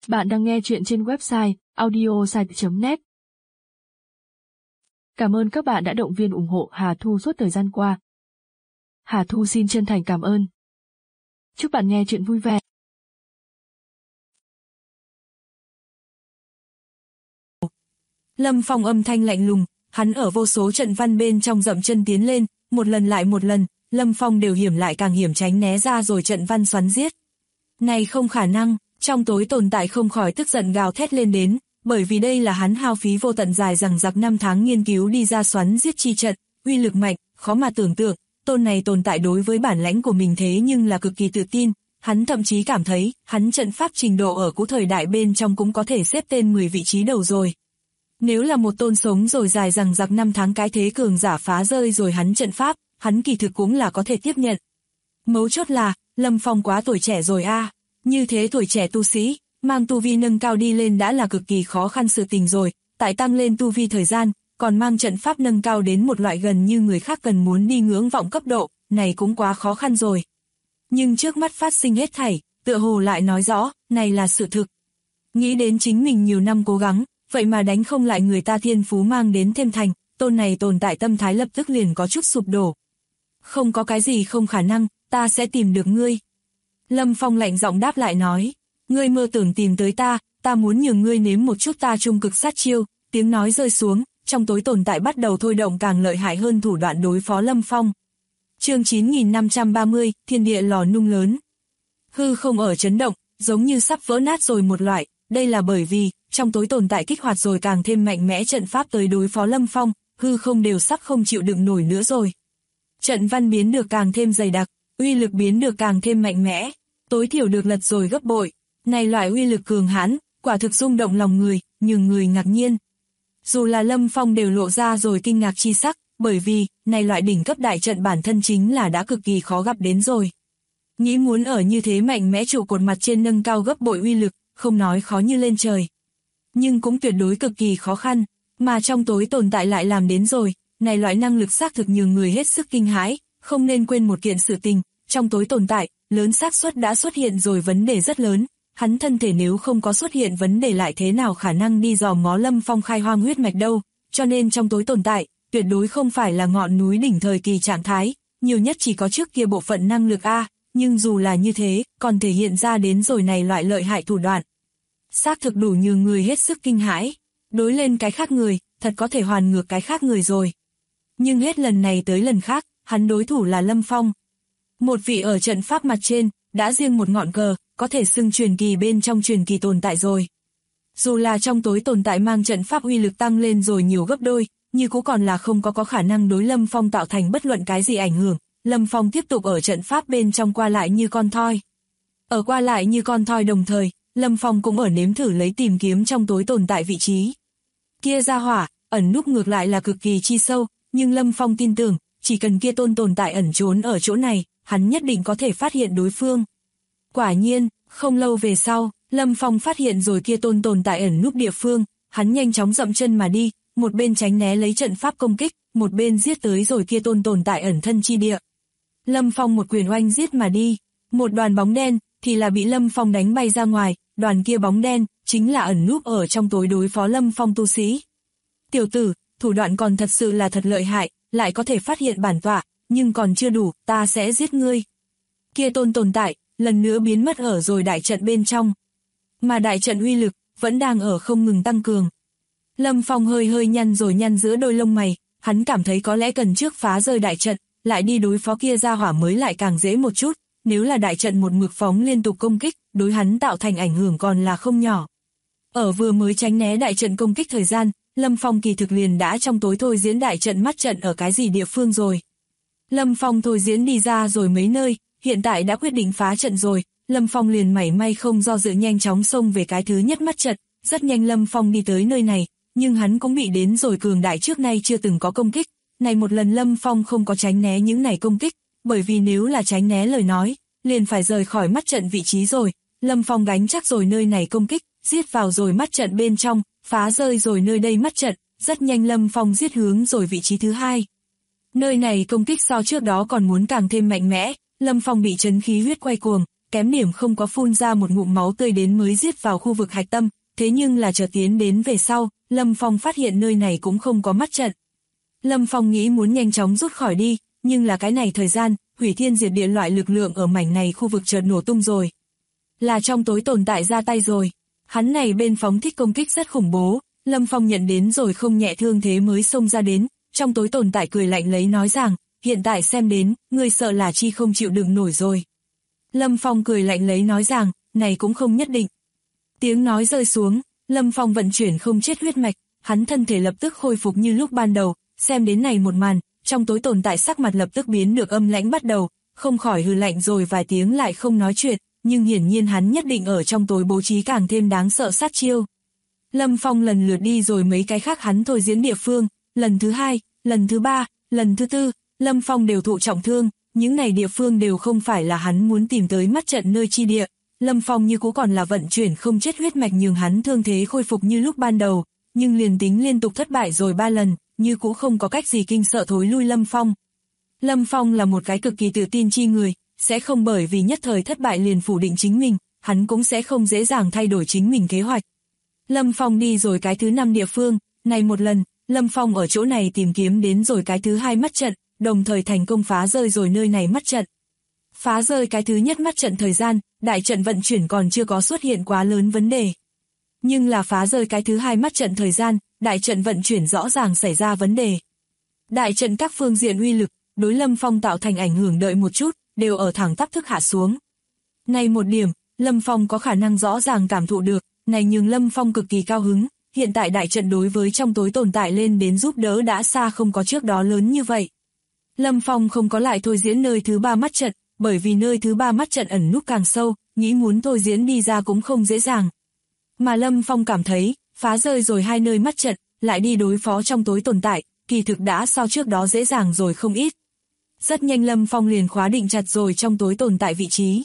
Bạn đang nghe chuyện trên website audiosite.net. Cảm ơn các bạn đã động viên ủng hộ Hà Thu suốt thời gian qua. Hà Thu xin chân thành cảm ơn. Chúc bạn nghe chuyện vui vẻ. Lâm Phong âm thanh lạnh lùng, hắn ở vô số trận văn bên trong dậm chân tiến lên, một lần lại một lần, Lâm Phong đều hiểm lại càng hiểm tránh né ra rồi trận văn xoắn giết. Này không khả năng, trong tối tồn tại không khỏi tức giận gào thét lên đến, bởi vì đây là hắn hao phí vô tận dài dằng dặc 5 tháng nghiên cứu đi ra xoắn giết chi trận, uy lực mạnh, khó mà tưởng tượng, tôn này tồn tại đối với bản lãnh của mình thế nhưng là cực kỳ tự tin, hắn thậm chí cảm thấy, hắn trận pháp trình độ ở cũ thời đại bên trong cũng có thể xếp tên 10 vị trí đầu rồi. Nếu là một tôn sống rồi dài dằng dặc 5 tháng cái thế cường giả phá rơi rồi hắn trận pháp, hắn kỳ thực cũng là có thể tiếp nhận. Mấu chốt là, Lâm Phong quá tuổi trẻ rồi a. Như thế tuổi trẻ tu sĩ, mang tu vi nâng cao đi lên đã là cực kỳ khó khăn sự tình rồi, tại tăng lên tu vi thời gian, còn mang trận pháp nâng cao đến một loại gần như người khác cần muốn đi ngưỡng vọng cấp độ, này cũng quá khó khăn rồi. Nhưng trước mắt phát sinh hết thảy, tựa hồ lại nói rõ, này là sự thực. Nghĩ đến chính mình nhiều năm cố gắng, vậy mà đánh không lại người ta thiên phú mang đến thêm thành, tôn này tồn tại tâm thái lập tức liền có chút sụp đổ. Không có cái gì không khả năng, ta sẽ tìm được ngươi. Lâm Phong lạnh giọng đáp lại nói, ngươi mơ tưởng tìm tới ta muốn nhường ngươi nếm một chút ta trung cực sát chiêu, tiếng nói rơi xuống, trong tối tồn tại bắt đầu thôi động càng lợi hại hơn thủ đoạn đối phó Lâm Phong. Chương 9530, thiên địa lò nung lớn. Hư không ở chấn động, giống như sắp vỡ nát rồi một loại, đây là bởi vì, trong tối tồn tại kích hoạt rồi càng thêm mạnh mẽ trận pháp tới đối phó Lâm Phong, hư không đều sắp không chịu đựng nổi nữa rồi. Trận văn biến được càng thêm dày đặc, uy lực biến được càng thêm mạnh mẽ, tối thiểu được lật rồi gấp bội. Này loại uy lực cường hãn, quả thực rung động lòng người, nhường người ngạc nhiên. Dù là Lâm Phong đều lộ ra rồi kinh ngạc chi sắc, bởi vì, này loại đỉnh cấp đại trận bản thân chính là đã cực kỳ khó gặp đến rồi. Nghĩ muốn ở như thế mạnh mẽ trụ cột mặt trên nâng cao gấp bội uy lực, không nói khó như lên trời. Nhưng cũng tuyệt đối cực kỳ khó khăn, mà trong tối tồn tại lại làm đến rồi, này loại năng lực xác thực nhường người hết sức kinh hãi, không nên quên một kiện sự tình, trong tối tồn tại, lớn xác suất đã xuất hiện rồi vấn đề rất lớn, hắn thân thể nếu không có xuất hiện vấn đề lại thế nào khả năng đi dò ngó Lâm Phong khai hoang huyết mạch đâu, cho nên trong tối tồn tại, tuyệt đối không phải là ngọn núi đỉnh thời kỳ trạng thái, nhiều nhất chỉ có trước kia bộ phận năng lực A, nhưng dù là như thế, còn thể hiện ra đến rồi này loại lợi hại thủ đoạn. Xác thực đủ nhường người hết sức kinh hãi, đối lên cái khác người, thật có thể hoàn ngược cái khác người rồi. Nhưng hết lần này tới lần khác, hắn đối thủ là Lâm Phong. Một vị ở trận pháp mặt trên, đã riêng một ngọn cờ, có thể xưng truyền kỳ bên trong truyền kỳ tồn tại rồi. Dù là trong tối tồn tại mang trận pháp uy lực tăng lên rồi nhiều gấp đôi, nhưng cũng còn là không có khả năng đối Lâm Phong tạo thành bất luận cái gì ảnh hưởng. Lâm Phong tiếp tục ở trận pháp bên trong qua lại như con thoi. Ở qua lại như con thoi đồng thời, Lâm Phong cũng ở nếm thử lấy tìm kiếm trong tối tồn tại vị trí. Kia ra hỏa, ẩn núp ngược lại là cực kỳ chi sâu, nhưng Lâm Phong tin tưởng, chỉ cần kia tồn tại ẩn trốn ở chỗ này, hắn nhất định có thể phát hiện đối phương. Quả nhiên, không lâu về sau, Lâm Phong phát hiện rồi kia tồn tại ẩn núp địa phương, hắn nhanh chóng dậm chân mà đi, một bên tránh né lấy trận pháp công kích, một bên giết tới rồi kia tồn tại ẩn thân chi địa. Lâm Phong một quyền oanh giết mà đi, một đoàn bóng đen thì là bị Lâm Phong đánh bay ra ngoài, đoàn kia bóng đen chính là ẩn núp ở trong tối đối phó Lâm Phong tu sĩ. Tiểu tử, thủ đoạn còn thật sự là thật lợi hại, lại có thể phát hiện bản tọa, nhưng còn chưa đủ, ta sẽ giết ngươi. Kia tồn tại, lần nữa biến mất ở rồi đại trận bên trong. Mà đại trận uy lực, vẫn đang ở không ngừng tăng cường. Lâm Phong hơi nhăn rồi nhăn giữa đôi lông mày, hắn cảm thấy có lẽ cần trước phá rơi đại trận, lại đi đối phó kia ra hỏa mới lại càng dễ một chút, nếu là đại trận một mực phóng liên tục công kích, đối hắn tạo thành ảnh hưởng còn là không nhỏ. Ở vừa mới tránh né đại trận công kích thời gian, Lâm Phong kỳ thực liền đã trong tối thôi diễn đại trận mắt trận ở cái gì địa phương rồi. Lâm Phong thôi diễn đi ra rồi mấy nơi, hiện tại đã quyết định phá trận rồi, Lâm Phong liền mảy may không do dự nhanh chóng xông về cái thứ nhất mắt trận, rất nhanh Lâm Phong đi tới nơi này, nhưng hắn cũng bị đến rồi cường đại trước nay chưa từng có công kích, này một lần Lâm Phong không có tránh né những này công kích, bởi vì nếu là tránh né lời nói, liền phải rời khỏi mắt trận vị trí rồi, Lâm Phong gánh chắc rồi nơi này công kích, giết vào rồi mắt trận bên trong, phá rơi rồi nơi đây mắt trận, rất nhanh Lâm Phong giết hướng rồi vị trí thứ hai. Nơi này công kích so trước đó còn muốn càng thêm mạnh mẽ, Lâm Phong bị chấn khí huyết quay cuồng, kém điểm không có phun ra một ngụm máu tươi đến mới giết vào khu vực hạch tâm, thế nhưng là chờ tiến đến về sau, Lâm Phong phát hiện nơi này cũng không có mắt trận. Lâm Phong nghĩ muốn nhanh chóng rút khỏi đi, nhưng là cái này thời gian, hủy thiên diệt địa loại lực lượng ở mảnh này khu vực chợt nổ tung rồi. Là trong tối tồn tại ra tay rồi. Hắn này bên phóng thích công kích rất khủng bố, Lâm Phong nhận đến rồi không nhẹ thương thế mới xông ra đến, trong tối tồn tại cười lạnh lấy nói rằng, hiện tại xem đến, ngươi sợ là chi không chịu đựng nổi rồi. Lâm Phong cười lạnh lấy nói rằng, này cũng không nhất định. Tiếng nói rơi xuống, Lâm Phong vận chuyển không chết huyết mạch, hắn thân thể lập tức khôi phục như lúc ban đầu, xem đến này một màn, trong tối tồn tại sắc mặt lập tức biến được âm lãnh bắt đầu, không khỏi hừ lạnh rồi vài tiếng lại không nói chuyện, nhưng hiển nhiên hắn nhất định ở trong tối bố trí càng thêm đáng sợ sát chiêu. Lâm Phong lần lượt đi rồi mấy cái khác hắn thôi diễn địa phương, lần thứ 2, lần thứ 3, lần thứ 4, Lâm Phong đều thụ trọng thương, những này địa phương đều không phải là hắn muốn tìm tới mắt trận nơi chi địa. Lâm Phong như cũ còn là vận chuyển không chết huyết mạch nhường hắn thương thế khôi phục như lúc ban đầu, nhưng liền tính liên tục thất bại rồi 3 lần, như cũ không có cách gì kinh sợ thối lui Lâm Phong. Lâm Phong là một cái cực kỳ tự tin chi người, sẽ không bởi vì nhất thời thất bại liền phủ định chính mình, hắn cũng sẽ không dễ dàng thay đổi chính mình kế hoạch. Lâm Phong đi rồi cái thứ 5 địa phương, này một lần, Lâm Phong ở chỗ này tìm kiếm đến rồi cái thứ 2 mắt trận, đồng thời thành công phá rơi rồi nơi này mắt trận. Phá rơi cái thứ nhất mắt trận thời gian, đại trận vận chuyển còn chưa có xuất hiện quá lớn vấn đề. Nhưng là phá rơi cái thứ 2 mắt trận thời gian, đại trận vận chuyển rõ ràng xảy ra vấn đề. Đại trận các phương diện uy lực, đối Lâm Phong tạo thành ảnh hưởng đợi một chút, đều ở thẳng tắp thức hạ xuống. Này một điểm, Lâm Phong có khả năng rõ ràng cảm thụ được, này nhưng Lâm Phong cực kỳ cao hứng, hiện tại đại trận đối với trong tối tồn tại lên đến giúp đỡ đã xa không có trước đó lớn như vậy. Lâm Phong không có lại thôi diễn nơi thứ 3 mắt trận, bởi vì nơi thứ 3 mắt trận ẩn núp càng sâu, nghĩ muốn thôi diễn đi ra cũng không dễ dàng. Mà Lâm Phong cảm thấy, phá rơi rồi 2 nơi mắt trận, lại đi đối phó trong tối tồn tại, kỳ thực đã so trước đó dễ dàng rồi không ít. Rất nhanh Lâm Phong liền khóa định chặt rồi trong tối tồn tại vị trí.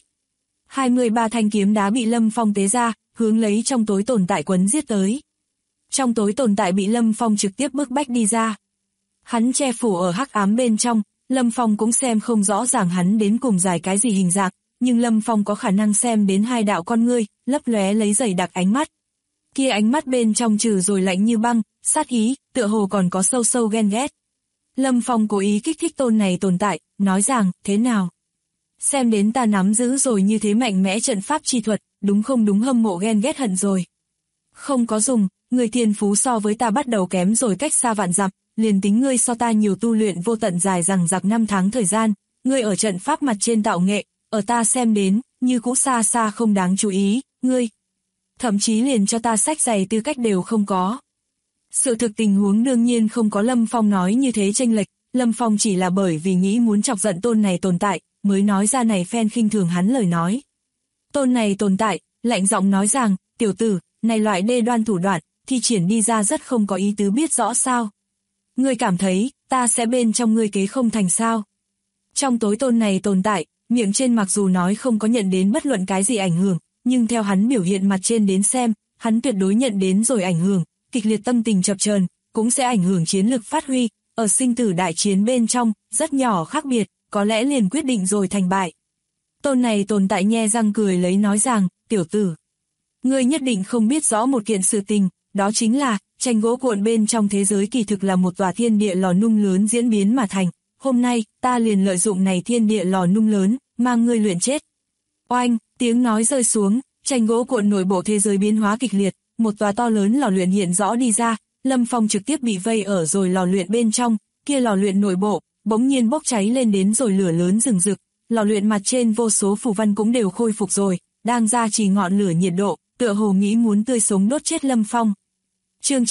23 thanh kiếm đá bị Lâm Phong tế ra, hướng lấy trong tối tồn tại quấn giết tới. Trong tối tồn tại bị Lâm Phong trực tiếp bức bách đi ra. Hắn che phủ ở hắc ám bên trong, Lâm Phong cũng xem không rõ ràng hắn đến cùng dài cái gì hình dạng, nhưng Lâm Phong có khả năng xem đến 2 đạo con ngươi, lấp lóe lấy dày đặc ánh mắt. Kia ánh mắt bên trong trừ rồi lạnh như băng, sát ý, tựa hồ còn có sâu sâu ghen ghét. Lâm Phong cố ý kích thích tôn này tồn tại, nói rằng, thế nào? Xem đến ta nắm giữ rồi như thế mạnh mẽ trận pháp chi thuật, đúng không đúng hâm mộ ghen ghét hận rồi. Không có dùng, người thiên phú so với ta bắt đầu kém rồi cách xa vạn dặm, liền tính ngươi so ta nhiều tu luyện vô tận dài rằng giặc 5 tháng thời gian, ngươi ở trận pháp mặt trên tạo nghệ, ở ta xem đến, như cũ xa xa không đáng chú ý, ngươi. Thậm chí liền cho ta sách giày tư cách đều không có. Sự thực tình huống đương nhiên không có Lâm Phong nói như thế chênh lệch, Lâm Phong chỉ là bởi vì nghĩ muốn chọc giận tôn này tồn tại, mới nói ra này phen khinh thường hắn lời nói. Tôn này tồn tại, lạnh giọng nói rằng, tiểu tử, này loại đê đoan thủ đoạn, thi triển đi ra rất không có ý tứ biết rõ sao. Ngươi cảm thấy, ta sẽ bên trong ngươi kế không thành sao. Trong tối tôn này tồn tại, miệng trên mặc dù nói không có nhận đến bất luận cái gì ảnh hưởng, nhưng theo hắn biểu hiện mặt trên đến xem, hắn tuyệt đối nhận đến rồi ảnh hưởng, kịch liệt tâm tình chập chờn, cũng sẽ ảnh hưởng chiến lực phát huy, ở sinh tử đại chiến bên trong, rất nhỏ khác biệt, có lẽ liền quyết định rồi thành bại. Tôn này tồn tại nhe răng cười lấy nói rằng, tiểu tử, ngươi nhất định không biết rõ một kiện sự tình, đó chính là, tranh gỗ cuộn bên trong thế giới kỳ thực là một tòa thiên địa lò nung lớn diễn biến mà thành, hôm nay, ta liền lợi dụng này thiên địa lò nung lớn, mang ngươi luyện chết. Oanh, tiếng nói rơi xuống, tranh gỗ cuộn nội bộ thế giới biến hóa kịch liệt, một tòa to lớn lò luyện hiện rõ đi ra, Lâm Phong trực tiếp bị vây ở rồi lò luyện bên trong, kia lò luyện nội bộ, bỗng nhiên bốc cháy lên đến rồi lửa lớn rừng rực, lò luyện mặt trên vô số phù văn cũng đều khôi phục rồi, đang ra chỉ ngọn lửa nhiệt độ, tựa hồ nghĩ muốn tươi sống đốt chết Lâm Phong. Chương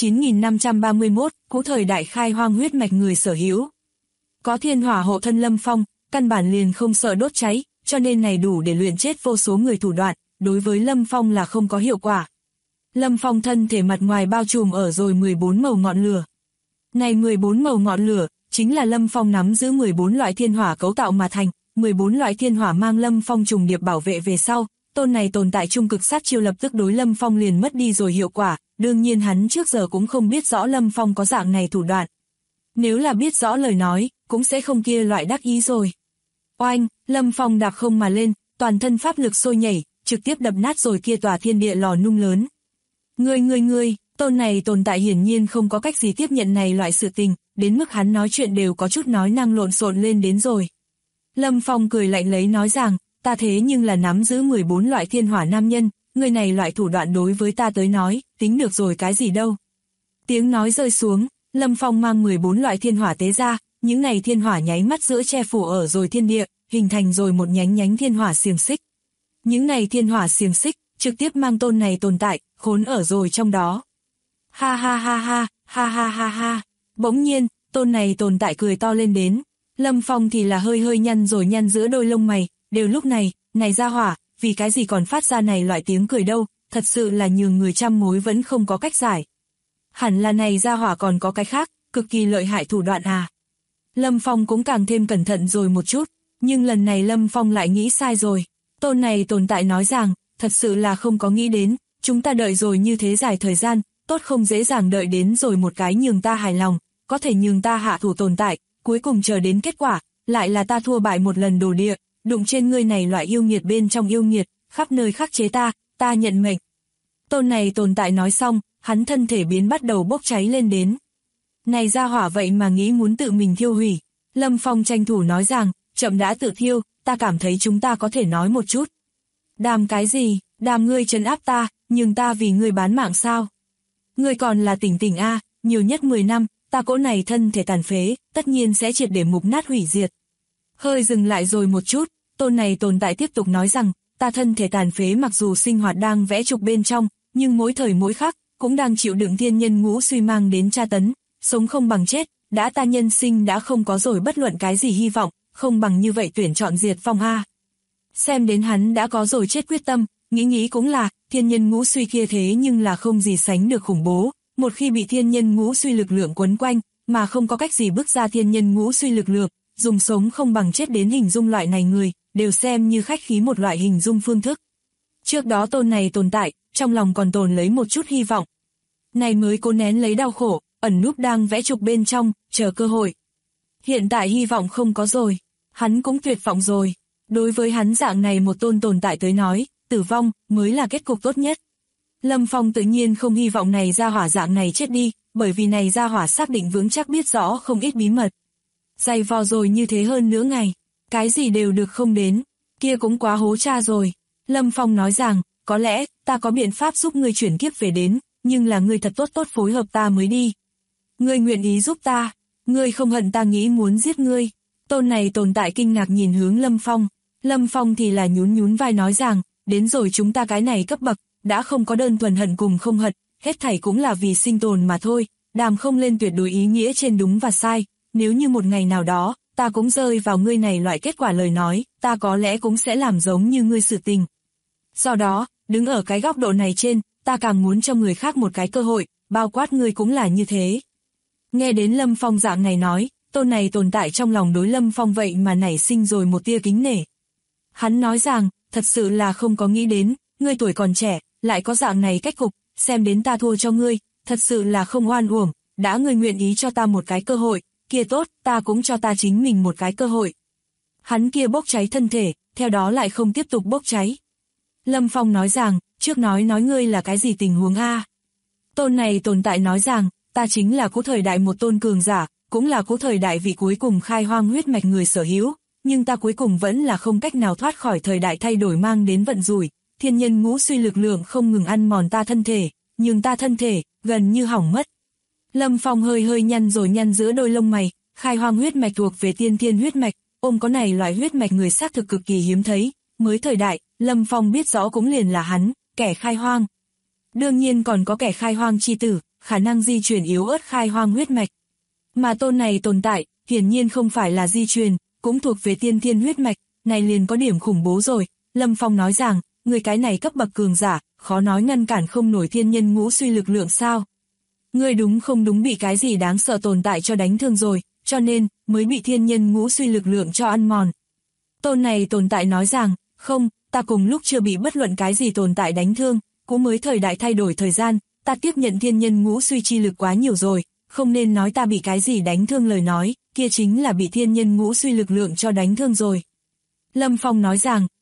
9531, cũ thời đại khai hoang huyết mạch người sở hữu. Có thiên hỏa hộ thân Lâm Phong, căn bản liền không sợ đốt cháy, cho nên này đủ để luyện chết vô số người thủ đoạn, đối với Lâm Phong là không có hiệu quả. Lâm Phong thân thể mặt ngoài bao trùm ở rồi 14 màu ngọn lửa. Này 14 màu ngọn lửa, chính là Lâm Phong nắm giữ 14 loại thiên hỏa cấu tạo mà thành, 14 loại thiên hỏa mang Lâm Phong trùng điệp bảo vệ về sau, tôn này tồn tại trung cực sát chiêu lập tức đối Lâm Phong liền mất đi rồi hiệu quả, đương nhiên hắn trước giờ cũng không biết rõ Lâm Phong có dạng này thủ đoạn. Nếu là biết rõ lời nói, cũng sẽ không kia loại đắc ý rồi. Oanh, Lâm Phong đạp không mà lên, toàn thân pháp lực sôi nhảy, trực tiếp đập nát rồi kia tòa thiên địa lò nung lớn. Ngươi, tôn này tồn tại hiển nhiên không có cách gì tiếp nhận này loại sự tình, đến mức hắn nói chuyện đều có chút nói năng lộn xộn lên đến rồi. Lâm Phong cười lạnh lấy nói rằng, ta thế nhưng là nắm giữ 14 loại thiên hỏa nam nhân, người này loại thủ đoạn đối với ta tới nói, tính được rồi cái gì đâu. Tiếng nói rơi xuống, Lâm Phong mang 14 loại thiên hỏa tế ra, những này thiên hỏa nháy mắt giữa che phủ ở rồi thiên địa, hình thành rồi một nhánh thiên hỏa xiềng xích. Những này thiên hỏa xiềng xích, trực tiếp mang tôn này tồn tại, khốn ở rồi trong đó. Ha ha ha ha, ha ha ha ha. Bỗng nhiên, tôn này tồn tại cười to lên đến. Lâm Phong thì là hơi nhăn giữa đôi lông mày, đều lúc này, này ra hỏa, vì cái gì còn phát ra này loại tiếng cười đâu, thật sự là nhường người trăm mối vẫn không có cách giải. Hẳn là này ra hỏa còn có cái khác, cực kỳ lợi hại thủ đoạn à. Lâm Phong cũng càng thêm cẩn thận rồi một chút, nhưng lần này Lâm Phong lại nghĩ sai rồi. Tôn này tồn tại nói rằng, thật sự là không có nghĩ đến, chúng ta đợi rồi như thế dài thời gian, tốt không dễ dàng đợi đến rồi một cái nhường ta hài lòng, có thể nhường ta hạ thủ tồn tại, cuối cùng chờ đến kết quả, lại là ta thua bại một lần đồ địa, đụng trên ngươi này loại yêu nghiệt bên trong yêu nghiệt, khắp nơi khắc chế ta nhận mệnh. Tôn này tồn tại nói xong, hắn thân thể biến bắt đầu bốc cháy lên đến. Này ra hỏa vậy mà nghĩ muốn tự mình thiêu hủy. Lâm Phong tranh thủ nói rằng, chậm đã tự thiêu, ta cảm thấy chúng ta có thể nói một chút. Đàm cái gì, đàm ngươi trấn áp ta, nhưng ta vì ngươi bán mạng sao? Ngươi còn là tỉnh a, nhiều nhất 10 năm, ta cỗ này thân thể tàn phế, tất nhiên sẽ triệt để mục nát hủy diệt. Hơi dừng lại rồi một chút, tôn này tồn tại tiếp tục nói rằng, ta thân thể tàn phế mặc dù sinh hoạt đang vẽ trục bên trong, nhưng mỗi thời mỗi khắc, cũng đang chịu đựng thiên nhân ngũ suy mang đến tra tấn, sống không bằng chết, đã ta nhân sinh đã không có rồi bất luận cái gì hy vọng, không bằng như vậy tuyển chọn diệt vong a. Xem đến hắn đã có rồi chết quyết tâm, nghĩ cũng là, thiên nhân ngũ suy kia thế nhưng là không gì sánh được khủng bố, một khi bị thiên nhân ngũ suy lực lượng quấn quanh, mà không có cách gì bước ra thiên nhân ngũ suy lực lượng, dùng sống không bằng chết đến hình dung loại này người, đều xem như khách khí một loại hình dung phương thức. Trước đó tôn này tồn tại, trong lòng còn tồn lấy một chút hy vọng. Này mới cố nén lấy đau khổ, ẩn núp đang vẽ trục bên trong, chờ cơ hội. Hiện tại hy vọng không có rồi, hắn cũng tuyệt vọng rồi. Đối với hắn dạng này một tôn tồn tại tới nói, tử vong mới là kết cục tốt nhất. Lâm Phong tự nhiên không hy vọng này ra hỏa dạng này chết đi, bởi vì này ra hỏa xác định vững chắc biết rõ không ít bí mật. Dày vò rồi như thế hơn nửa ngày, cái gì đều được không đến, kia cũng quá hố cha rồi. Lâm Phong nói rằng, có lẽ, ta có biện pháp giúp ngươi chuyển kiếp về đến, nhưng là ngươi thật tốt phối hợp ta mới đi. Ngươi nguyện ý giúp ta, ngươi không hận ta nghĩ muốn giết ngươi. Tôn này tồn tại kinh ngạc nhìn hướng Lâm Phong. Lâm Phong thì là nhún vai nói rằng, đến rồi chúng ta cái này cấp bậc, đã không có đơn thuần hận cùng không hận, hết thảy cũng là vì sinh tồn mà thôi, đàm không lên tuyệt đối ý nghĩa trên đúng và sai, nếu như một ngày nào đó, ta cũng rơi vào ngươi này loại kết quả lời nói, ta có lẽ cũng sẽ làm giống như ngươi sự tình. Do đó, đứng ở cái góc độ này trên, ta càng muốn cho người khác một cái cơ hội, bao quát ngươi cũng là như thế. Nghe đến Lâm Phong dạng này nói, tôn này tồn tại trong lòng đối Lâm Phong vậy mà nảy sinh rồi một tia kính nể. Hắn nói rằng, thật sự là không có nghĩ đến, ngươi tuổi còn trẻ, lại có dạng này cách cục, xem đến ta thua cho ngươi, thật sự là không oan uổng, đã ngươi nguyện ý cho ta một cái cơ hội, kia tốt, ta cũng cho ta chính mình một cái cơ hội. Hắn kia bốc cháy thân thể, theo đó lại không tiếp tục bốc cháy. Lâm Phong nói rằng, trước nói ngươi là cái gì tình huống a? Tôn này tồn tại nói rằng, ta chính là cũ thời đại một tôn cường giả, cũng là cũ thời đại vị cuối cùng khai hoang huyết mạch người sở hữu, nhưng ta cuối cùng vẫn là không cách nào thoát khỏi thời đại thay đổi mang đến vận rủi, thiên nhân ngũ suy lực lượng không ngừng ăn mòn ta thân thể, nhưng ta thân thể, gần như hỏng mất. Lâm Phong hơi nhăn giữa đôi lông mày, khai hoang huyết mạch thuộc về tiên thiên huyết mạch, ôm có này loại huyết mạch người xác thực cực kỳ hiếm thấy, mới thời đại, Lâm Phong biết rõ cũng liền là hắn, kẻ khai hoang. Đương nhiên còn có kẻ khai hoang chi tử, khả năng di truyền yếu ớt khai hoang huyết mạch. Mà tôn này tồn tại, hiển nhiên không phải là di truyền, cũng thuộc về tiên thiên huyết mạch, này liền có điểm khủng bố rồi. Lâm Phong nói rằng, người cái này cấp bậc cường giả, khó nói ngăn cản không nổi thiên nhân ngũ suy lực lượng sao. Ngươi đúng không đúng bị cái gì đáng sợ tồn tại cho đánh thương rồi, cho nên, mới bị thiên nhân ngũ suy lực lượng cho ăn mòn. Tôn này tồn tại nói rằng, không, ta cùng lúc chưa bị bất luận cái gì tồn tại đánh thương, cũng mới thời đại thay đổi thời gian, ta tiếp nhận thiên nhân ngũ suy chi lực quá nhiều rồi, không nên nói ta bị cái gì đánh thương lời nói, kia chính là bị thiên nhân ngũ suy lực lượng cho đánh thương rồi. Lâm Phong nói rằng,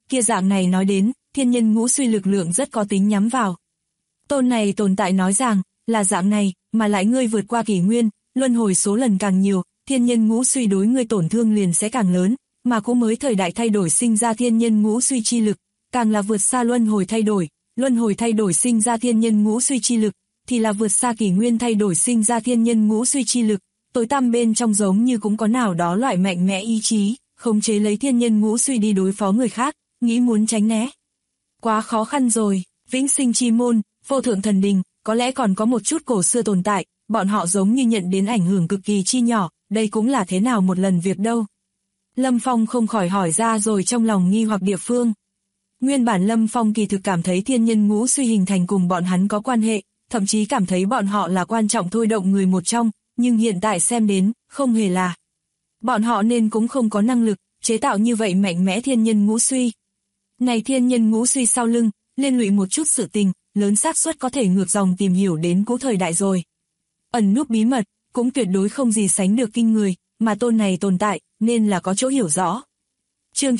kia dạng này nói đến, thiên nhân ngũ suy lực lượng rất có tính nhắm vào. Tôn này tồn tại nói rằng, là dạng này, mà lại ngươi vượt qua kỷ nguyên, luân hồi số lần càng nhiều, thiên nhân ngũ suy đối ngươi tổn thương liền sẽ càng lớn, mà cũng mới thời đại thay đổi sinh ra thiên nhân ngũ suy chi lực, càng là vượt xa luân hồi thay đổi sinh ra thiên nhân ngũ suy chi lực, thì là vượt xa kỷ nguyên thay đổi sinh ra thiên nhân ngũ suy chi lực, tối tăm bên trong giống như cũng có nào đó loại mạnh mẽ ý chí, khống chế lấy thiên nhân ngũ suy đi đối phó người khác, nghĩ muốn tránh né. Quá khó khăn rồi, vĩnh sinh chi môn, vô thượng thần đình, có lẽ còn có một chút cổ xưa tồn tại, bọn họ giống như nhận đến ảnh hưởng cực kỳ chi nhỏ, đây cũng là thế nào một lần việc đâu. Lâm Phong không khỏi hỏi ra rồi trong lòng nghi hoặc địa phương. Nguyên bản Lâm Phong kỳ thực cảm thấy thiên nhân ngũ suy hình thành cùng bọn hắn có quan hệ, thậm chí cảm thấy bọn họ là quan trọng thôi động người một trong, nhưng hiện tại xem đến, không hề là. Bọn họ nên cũng không có năng lực, chế tạo như vậy mạnh mẽ thiên nhân ngũ suy. Này thiên nhân ngũ suy sau lưng, liên lụy một chút sự tình, lớn xác suất có thể ngược dòng tìm hiểu đến cũ thời đại rồi. Ẩn núp bí mật, cũng tuyệt đối không gì sánh được kinh người, mà tôn này tồn tại, nên là có chỗ hiểu rõ. Chương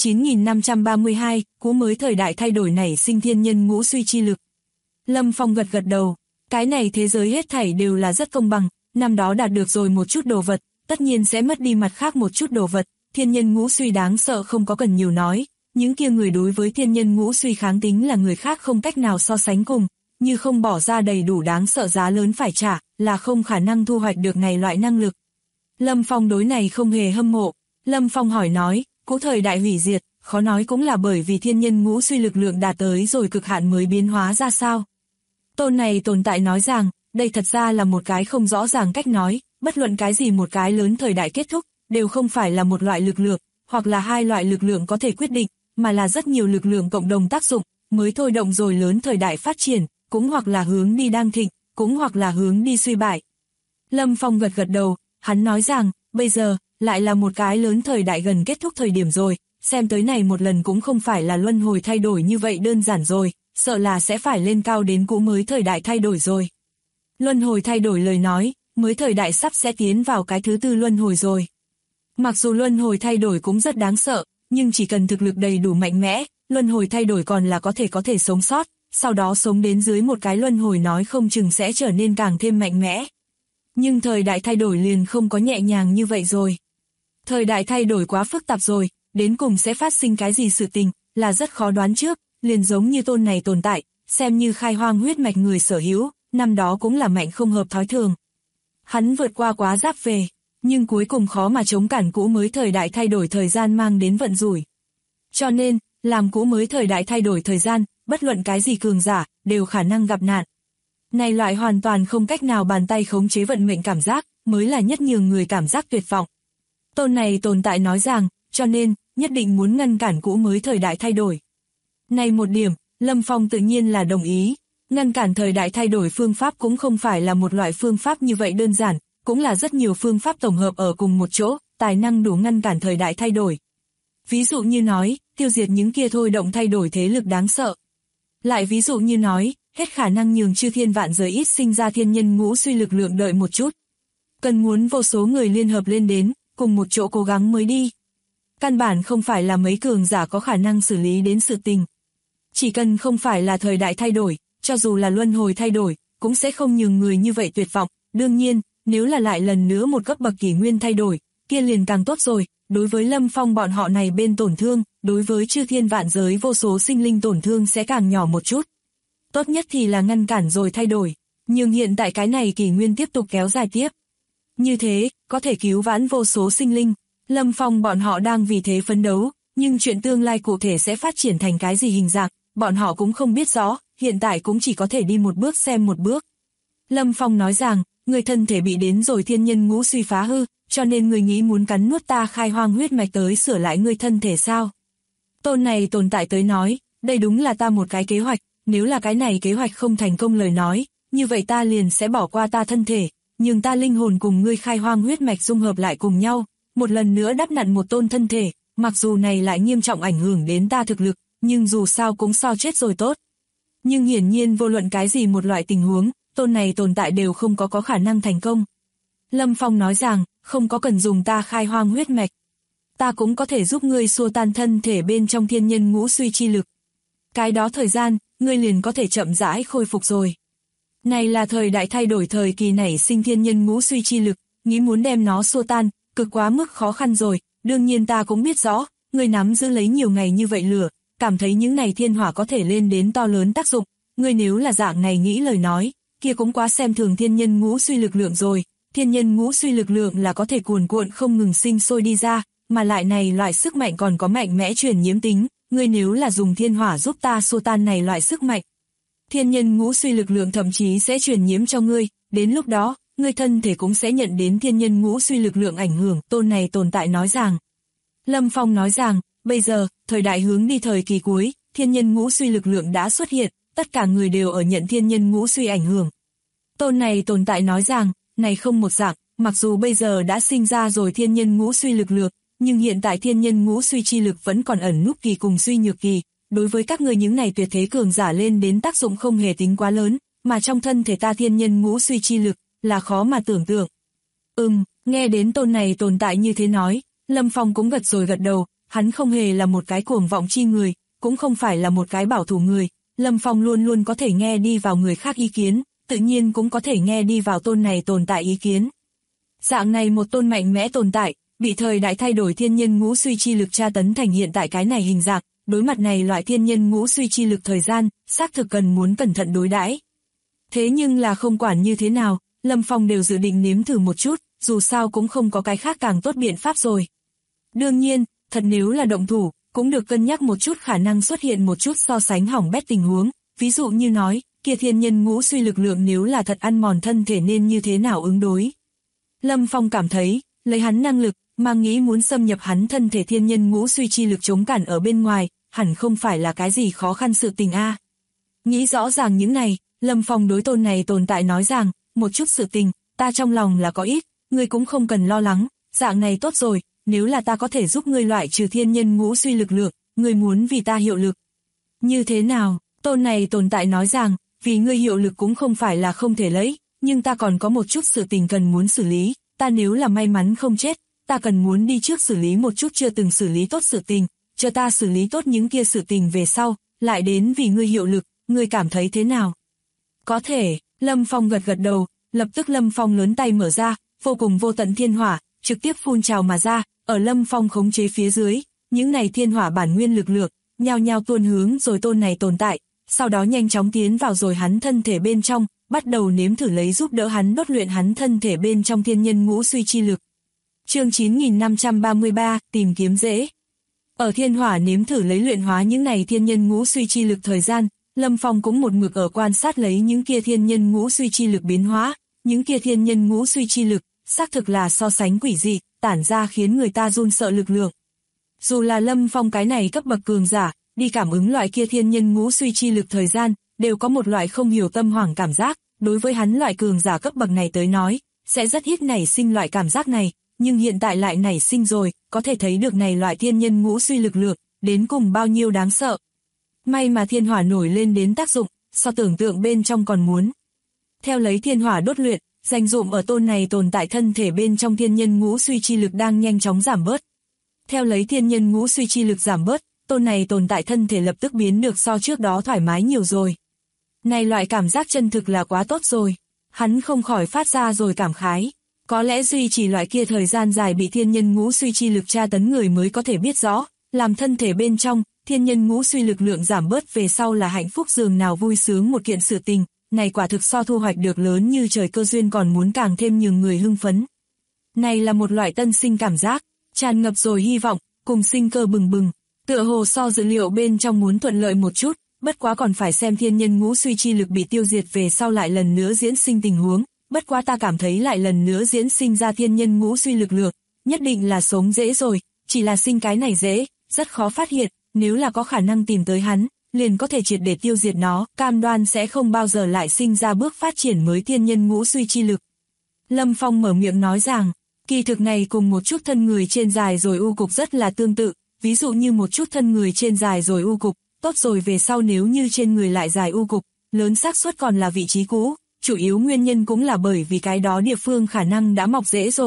9532, cũ mới thời đại thay đổi nảy sinh thiên nhân ngũ suy chi lực. Lâm Phong gật gật đầu, cái này thế giới hết thảy đều là rất công bằng, năm đó đạt được rồi một chút đồ vật, tất nhiên sẽ mất đi mặt khác một chút đồ vật, thiên nhân ngũ suy đáng sợ không có cần nhiều nói, những kia người đối với thiên nhân ngũ suy kháng tính là người khác không cách nào so sánh cùng, như không bỏ ra đầy đủ đáng sợ giá lớn phải trả, là không khả năng thu hoạch được này loại năng lực. Lâm Phong đối này không hề hâm mộ, Lâm Phong hỏi nói, cũ thời đại hủy diệt, khó nói cũng là bởi vì thiên nhân ngũ suy lực lượng đạt tới rồi cực hạn mới biến hóa ra sao. Tôn này tồn tại nói rằng, đây thật ra là một cái không rõ ràng cách nói, bất luận cái gì một cái lớn thời đại kết thúc, đều không phải là một loại lực lượng, hoặc là hai loại lực lượng có thể quyết định, mà là rất nhiều lực lượng cộng đồng tác dụng, mới thôi động rồi lớn thời đại phát triển, cũng hoặc là hướng đi đang thịnh, cũng hoặc là hướng đi suy bại. Lâm Phong gật gật đầu, hắn nói rằng, bây giờ, lại là một cái lớn thời đại gần kết thúc thời điểm rồi, xem tới này một lần cũng không phải là luân hồi thay đổi như vậy đơn giản rồi, sợ là sẽ phải lên cao đến cũ mới thời đại thay đổi rồi. Luân hồi thay đổi lời nói, mới thời đại sắp sẽ tiến vào cái thứ tư luân hồi rồi. Mặc dù luân hồi thay đổi cũng rất đáng sợ, nhưng chỉ cần thực lực đầy đủ mạnh mẽ, luân hồi thay đổi còn là có thể sống sót, sau đó sống đến dưới một cái luân hồi nói không chừng sẽ trở nên càng thêm mạnh mẽ. Nhưng thời đại thay đổi liền không có nhẹ nhàng như vậy rồi. Thời đại thay đổi quá phức tạp rồi, đến cùng sẽ phát sinh cái gì sự tình, là rất khó đoán trước, liền giống như tôn này tồn tại, xem như khai hoang huyết mạch người sở hữu, năm đó cũng là mạnh không hợp thói thường. Hắn vượt qua quá giáp về, nhưng cuối cùng khó mà chống cản cũ mới thời đại thay đổi thời gian mang đến vận rủi. Cho nên, làm cũ mới thời đại thay đổi thời gian, bất luận cái gì cường giả, đều khả năng gặp nạn. Này loại hoàn toàn không cách nào bàn tay khống chế vận mệnh cảm giác, mới là nhất nhường người cảm giác tuyệt vọng. Tôn này tồn tại nói rằng, cho nên, nhất định muốn ngăn cản cũ mới thời đại thay đổi. Này một điểm, Lâm Phong tự nhiên là đồng ý. Ngăn cản thời đại thay đổi phương pháp cũng không phải là một loại phương pháp như vậy đơn giản, cũng là rất nhiều phương pháp tổng hợp ở cùng một chỗ, tài năng đủ ngăn cản thời đại thay đổi. Ví dụ như nói, tiêu diệt những kia thôi động thay đổi thế lực đáng sợ. Lại ví dụ như nói, hết khả năng nhường chư thiên vạn giới ít sinh ra thiên nhân ngũ suy lực lượng đợi một chút. Cần muốn vô số người liên hợp lên đến, cùng một chỗ cố gắng mới đi. Căn bản không phải là mấy cường giả có khả năng xử lý đến sự tình. Chỉ cần không phải là thời đại thay đổi, cho dù là luân hồi thay đổi, cũng sẽ không nhường người như vậy tuyệt vọng. Đương nhiên, nếu là lại lần nữa một cấp bậc kỷ nguyên thay đổi, kia liền càng tốt rồi. Đối với Lâm Phong bọn họ này bên tổn thương, đối với chư thiên vạn giới vô số sinh linh tổn thương sẽ càng nhỏ một chút. Tốt nhất thì là ngăn cản rồi thay đổi, nhưng hiện tại cái này kỷ nguyên tiếp tục kéo dài tiếp. Như thế, có thể cứu vãn vô số sinh linh. Lâm Phong bọn họ đang vì thế phấn đấu, nhưng chuyện tương lai cụ thể sẽ phát triển thành cái gì hình dạng, bọn họ cũng không biết rõ, hiện tại cũng chỉ có thể đi một bước xem một bước. Lâm Phong nói rằng, người thân thể bị đến rồi thiên nhân ngũ suy phá hư, cho nên người nghĩ muốn cắn nuốt ta khai hoang huyết mạch tới sửa lại người thân thể sao? Tôn này tồn tại tới nói, đây đúng là ta một cái kế hoạch, nếu là cái này kế hoạch không thành công lời nói, như vậy ta liền sẽ bỏ qua ta thân thể, nhưng ta linh hồn cùng ngươi khai hoang huyết mạch dung hợp lại cùng nhau, một lần nữa đắp nặn một tôn thân thể, mặc dù này lại nghiêm trọng ảnh hưởng đến ta thực lực, nhưng dù sao cũng so chết rồi tốt. Nhưng hiển nhiên vô luận cái gì một loại tình huống, tôn này tồn tại đều không có khả năng thành công. Lâm Phong nói rằng, không có cần dùng ta khai hoang huyết mạch. ta cũng có thể giúp ngươi xua tan thân thể bên trong thiên nhân ngũ suy chi lực. Cái đó thời gian, ngươi liền có thể chậm rãi khôi phục rồi. Này là thời đại thay đổi thời kỳ nảy sinh thiên nhân ngũ suy chi lực, nghĩ muốn đem nó xua tan, cực quá mức khó khăn rồi, đương nhiên ta cũng biết rõ, ngươi nắm giữ lấy nhiều ngày như vậy lửa, cảm thấy những này thiên hỏa có thể lên đến to lớn tác dụng, ngươi nếu là dạng này nghĩ lời nói, kia cũng quá xem thường thiên nhân ngũ suy lực lượng rồi, thiên nhân ngũ suy lực lượng là có thể cuồn cuộn không ngừng sinh sôi đi ra, mà lại này loại sức mạnh còn có mạnh mẽ truyền nhiễm tính, ngươi nếu là dùng thiên hỏa giúp ta xua tan này loại sức mạnh. Thiên nhân ngũ suy lực lượng thậm chí sẽ truyền nhiễm cho ngươi, đến lúc đó, ngươi thân thể cũng sẽ nhận đến thiên nhân ngũ suy lực lượng ảnh hưởng, tôn này tồn tại nói rằng. Lâm Phong nói rằng, bây giờ, thời đại hướng đi thời kỳ cuối, thiên nhân ngũ suy lực lượng đã xuất hiện, tất cả người đều ở nhận thiên nhân ngũ suy ảnh hưởng. Tôn này tồn tại nói rằng, này không một dạng, mặc dù bây giờ đã sinh ra rồi thiên nhân ngũ suy lực lượng, nhưng hiện tại thiên nhân ngũ suy chi lực vẫn còn ẩn núp kỳ cùng suy nhược kỳ, đối với các người những này tuyệt thế cường giả lên đến tác dụng không hề tính quá lớn, mà trong thân thể ta thiên nhân ngũ suy chi lực, là khó mà tưởng tượng. Nghe đến tôn này tồn tại như thế nói, Lâm Phong cũng gật rồi gật đầu, hắn không hề là một cái cuồng vọng chi người, cũng không phải là một cái bảo thủ người, Lâm Phong luôn luôn có thể nghe đi vào người khác ý kiến, tự nhiên cũng có thể nghe đi vào tôn này tồn tại ý kiến. Dạng này một tôn mạnh mẽ tồn tại, bị thời đại thay đổi thiên nhân ngũ suy chi lực tra tấn thành hiện tại cái này hình dạng, đối mặt này loại thiên nhân ngũ suy chi lực thời gian, xác thực cần muốn cẩn thận đối đãi. Thế nhưng là không quản như thế nào, Lâm Phong đều dự định nếm thử một chút, dù sao cũng không có cái khác càng tốt biện pháp rồi. Đương nhiên, thật nếu là động thủ, cũng được cân nhắc một chút khả năng xuất hiện một chút so sánh hỏng bét tình huống, ví dụ như nói, kia thiên nhân ngũ suy lực lượng nếu là thật ăn mòn thân thể nên như thế nào ứng đối. Lâm Phong cảm thấy, lấy hắn năng lực, mà nghĩ muốn xâm nhập hắn thân thể thiên nhân ngũ suy chi lực chống cản ở bên ngoài, hẳn không phải là cái gì khó khăn sự tình a. Nghĩ rõ ràng những này, Lâm Phong đối tôn này tồn tại nói rằng, một chút sự tình, ta trong lòng là có ít, ngươi cũng không cần lo lắng, dạng này tốt rồi, nếu là ta có thể giúp ngươi loại trừ thiên nhân ngũ suy lực lượng, ngươi muốn vì ta hiệu lực. Như thế nào, tôn này tồn tại nói rằng, vì ngươi hiệu lực cũng không phải là không thể lấy, nhưng ta còn có một chút sự tình cần muốn xử lý, ta nếu là may mắn không chết, ta cần muốn đi trước xử lý một chút chưa từng xử lý tốt sự tình, chờ ta xử lý tốt những kia sự tình về sau, lại đến vì ngươi hiệu lực, ngươi cảm thấy thế nào? Có thể, Lâm Phong gật gật đầu, lập tức Lâm Phong lớn tay mở ra, vô cùng vô tận thiên hỏa, trực tiếp phun trào mà ra, ở Lâm Phong khống chế phía dưới, những này thiên hỏa bản nguyên lực lượng, nhao nhao tuôn hướng rồi tôn này tồn tại, sau đó nhanh chóng tiến vào rồi hắn thân thể bên trong, bắt đầu nếm thử lấy giúp đỡ hắn đốt luyện hắn thân thể bên trong thiên nhân ngũ suy chi lực. Chương 9533, tìm kiếm dễ. Ở thiên hỏa nếm thử lấy luyện hóa những này thiên nhân ngũ suy chi lực thời gian, Lâm Phong cũng một mực ở quan sát lấy những kia thiên nhân ngũ suy chi lực biến hóa, những kia thiên nhân ngũ suy chi lực, xác thực là so sánh quỷ dị, tản ra khiến người ta run sợ lực lượng. Dù là Lâm Phong cái này cấp bậc cường giả, đi cảm ứng loại kia thiên nhân ngũ suy chi lực thời gian, đều có một loại không hiểu tâm hoảng cảm giác, đối với hắn loại cường giả cấp bậc này tới nói, sẽ rất ít nảy sinh loại cảm giác này, nhưng hiện tại lại nảy sinh rồi, có thể thấy được này loại thiên nhân ngũ suy lực lượng, đến cùng bao nhiêu đáng sợ. May mà thiên hỏa nổi lên đến tác dụng, so tưởng tượng bên trong còn muốn. Theo lấy thiên hỏa đốt luyện, dành dụm ở tôn này tồn tại thân thể bên trong thiên nhân ngũ suy chi lực đang nhanh chóng giảm bớt. Theo lấy thiên nhân ngũ suy chi lực giảm bớt, tôn này tồn tại thân thể lập tức biến được so trước đó thoải mái nhiều rồi. Này loại cảm giác chân thực là quá tốt rồi. Hắn không khỏi phát ra rồi cảm khái. Có lẽ duy trì loại kia thời gian dài bị thiên nhân ngũ suy chi lực tra tấn người mới có thể biết rõ, làm thân thể bên trong, thiên nhân ngũ suy lực lượng giảm bớt về sau là hạnh phúc dường nào vui sướng một kiện sự tình, này quả thực so thu hoạch được lớn như trời cơ duyên còn muốn càng thêm nhường người hưng phấn. Này là một loại tân sinh cảm giác, tràn ngập rồi hy vọng, cùng sinh cơ bừng bừng, tựa hồ so dữ liệu bên trong muốn thuận lợi một chút, bất quá còn phải xem thiên nhân ngũ suy chi lực bị tiêu diệt về sau lại lần nữa diễn sinh tình huống, bất quá ta cảm thấy lại lần nữa diễn sinh ra thiên nhân ngũ suy lực lượng, nhất định là sống dễ rồi, chỉ là sinh cái này dễ, rất khó phát hiện, nếu là có khả năng tìm tới hắn, liền có thể triệt để tiêu diệt nó, cam đoan sẽ không bao giờ lại sinh ra bước phát triển mới thiên nhân ngũ suy chi lực. Lâm Phong mở miệng nói rằng, kỳ thực này cùng một chút thân người trên dài rồi u cục rất là tương tự, ví dụ như một chút thân người trên dài rồi u cục, tốt rồi về sau nếu như trên người lại dài u cục, lớn xác suất còn là vị trí cũ, chủ yếu nguyên nhân cũng là bởi vì cái đó địa phương khả năng đã mọc rễ rồi,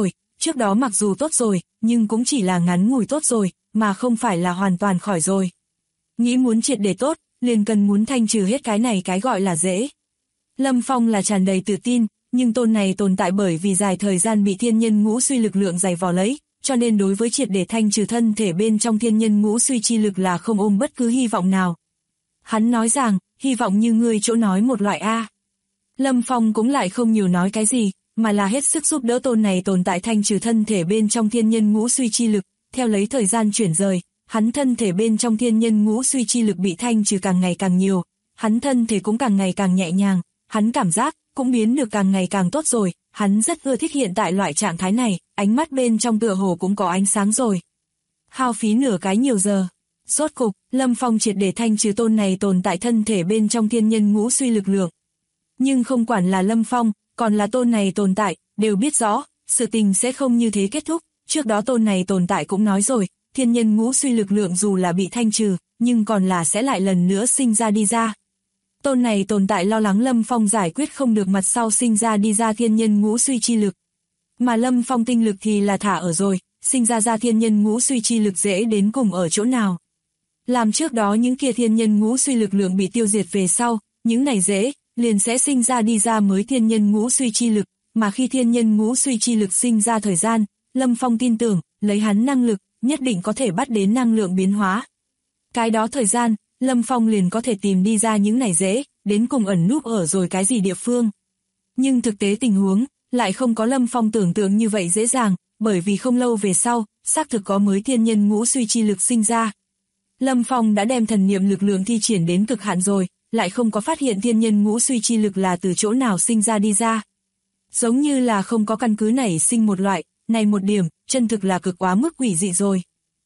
trước đó mặc dù tốt rồi, nhưng cũng chỉ là ngắn ngủi tốt rồi, mà không phải là hoàn toàn khỏi rồi. Nghĩ muốn triệt để tốt, liền cần muốn thanh trừ hết cái này cái gọi là dễ. Lâm Phong là tràn đầy tự tin, nhưng tôn này tồn tại bởi vì dài thời gian bị thiên nhân ngũ suy lực lượng dày vò lấy, cho nên đối với triệt để thanh trừ thân thể bên trong thiên nhân ngũ suy chi lực là không ôm bất cứ hy vọng nào. Hắn nói rằng, hy vọng như ngươi chỗ nói một loại A. Lâm Phong cũng lại không nhiều nói cái gì, mà là hết sức giúp đỡ tôn này tồn tại thanh trừ thân thể bên trong thiên nhân ngũ suy chi lực, theo lấy thời gian chuyển rời, hắn thân thể bên trong thiên nhân ngũ suy chi lực bị thanh trừ càng ngày càng nhiều, hắn thân thể cũng càng ngày càng nhẹ nhàng, hắn cảm giác cũng biến được càng ngày càng tốt rồi, hắn rất ưa thích hiện tại loại trạng thái này, ánh mắt bên trong tựa hồ cũng có ánh sáng rồi. Hao phí nửa cái nhiều giờ, rốt cục, Lâm Phong triệt để thanh trừ tôn này tồn tại thân thể bên trong thiên nhân ngũ suy lực lượng. Nhưng không quản là Lâm Phong, còn là tôn này tồn tại, đều biết rõ, sự tình sẽ không như thế kết thúc, trước đó tôn này tồn tại cũng nói rồi, thiên nhân ngũ suy lực lượng dù là bị thanh trừ, nhưng còn là sẽ lại lần nữa sinh ra đi ra. Tôn này tồn tại lo lắng Lâm Phong giải quyết không được mặt sau sinh ra đi ra thiên nhân ngũ suy chi lực. Mà Lâm Phong tinh lực thì là thả ở rồi, sinh ra thiên nhân ngũ suy chi lực dễ đến cùng ở chỗ nào. Làm trước đó những kia thiên nhân ngũ suy lực lượng bị tiêu diệt về sau, những này dễ, liền sẽ sinh ra đi ra mới thiên nhân ngũ suy chi lực, mà khi thiên nhân ngũ suy chi lực sinh ra thời gian, Lâm Phong tin tưởng, lấy hắn năng lực, nhất định có thể bắt đến năng lượng biến hóa. Cái đó thời gian, Lâm Phong liền có thể tìm đi ra những này dễ, đến cùng ẩn núp ở rồi cái gì địa phương. Nhưng thực tế tình huống, lại không có Lâm Phong tưởng tượng như vậy dễ dàng, bởi vì không lâu về sau, xác thực có mới thiên nhân ngũ suy chi lực sinh ra. Lâm Phong đã đem thần niệm lực lượng thi triển đến cực hạn rồi, lại không có phát hiện thiên nhân ngũ suy chi lực là từ chỗ nào sinh ra đi ra. Giống như là không có căn cứ nảy sinh một loại, này một điểm, chân thực là cực quá mức quỷ dị rồi.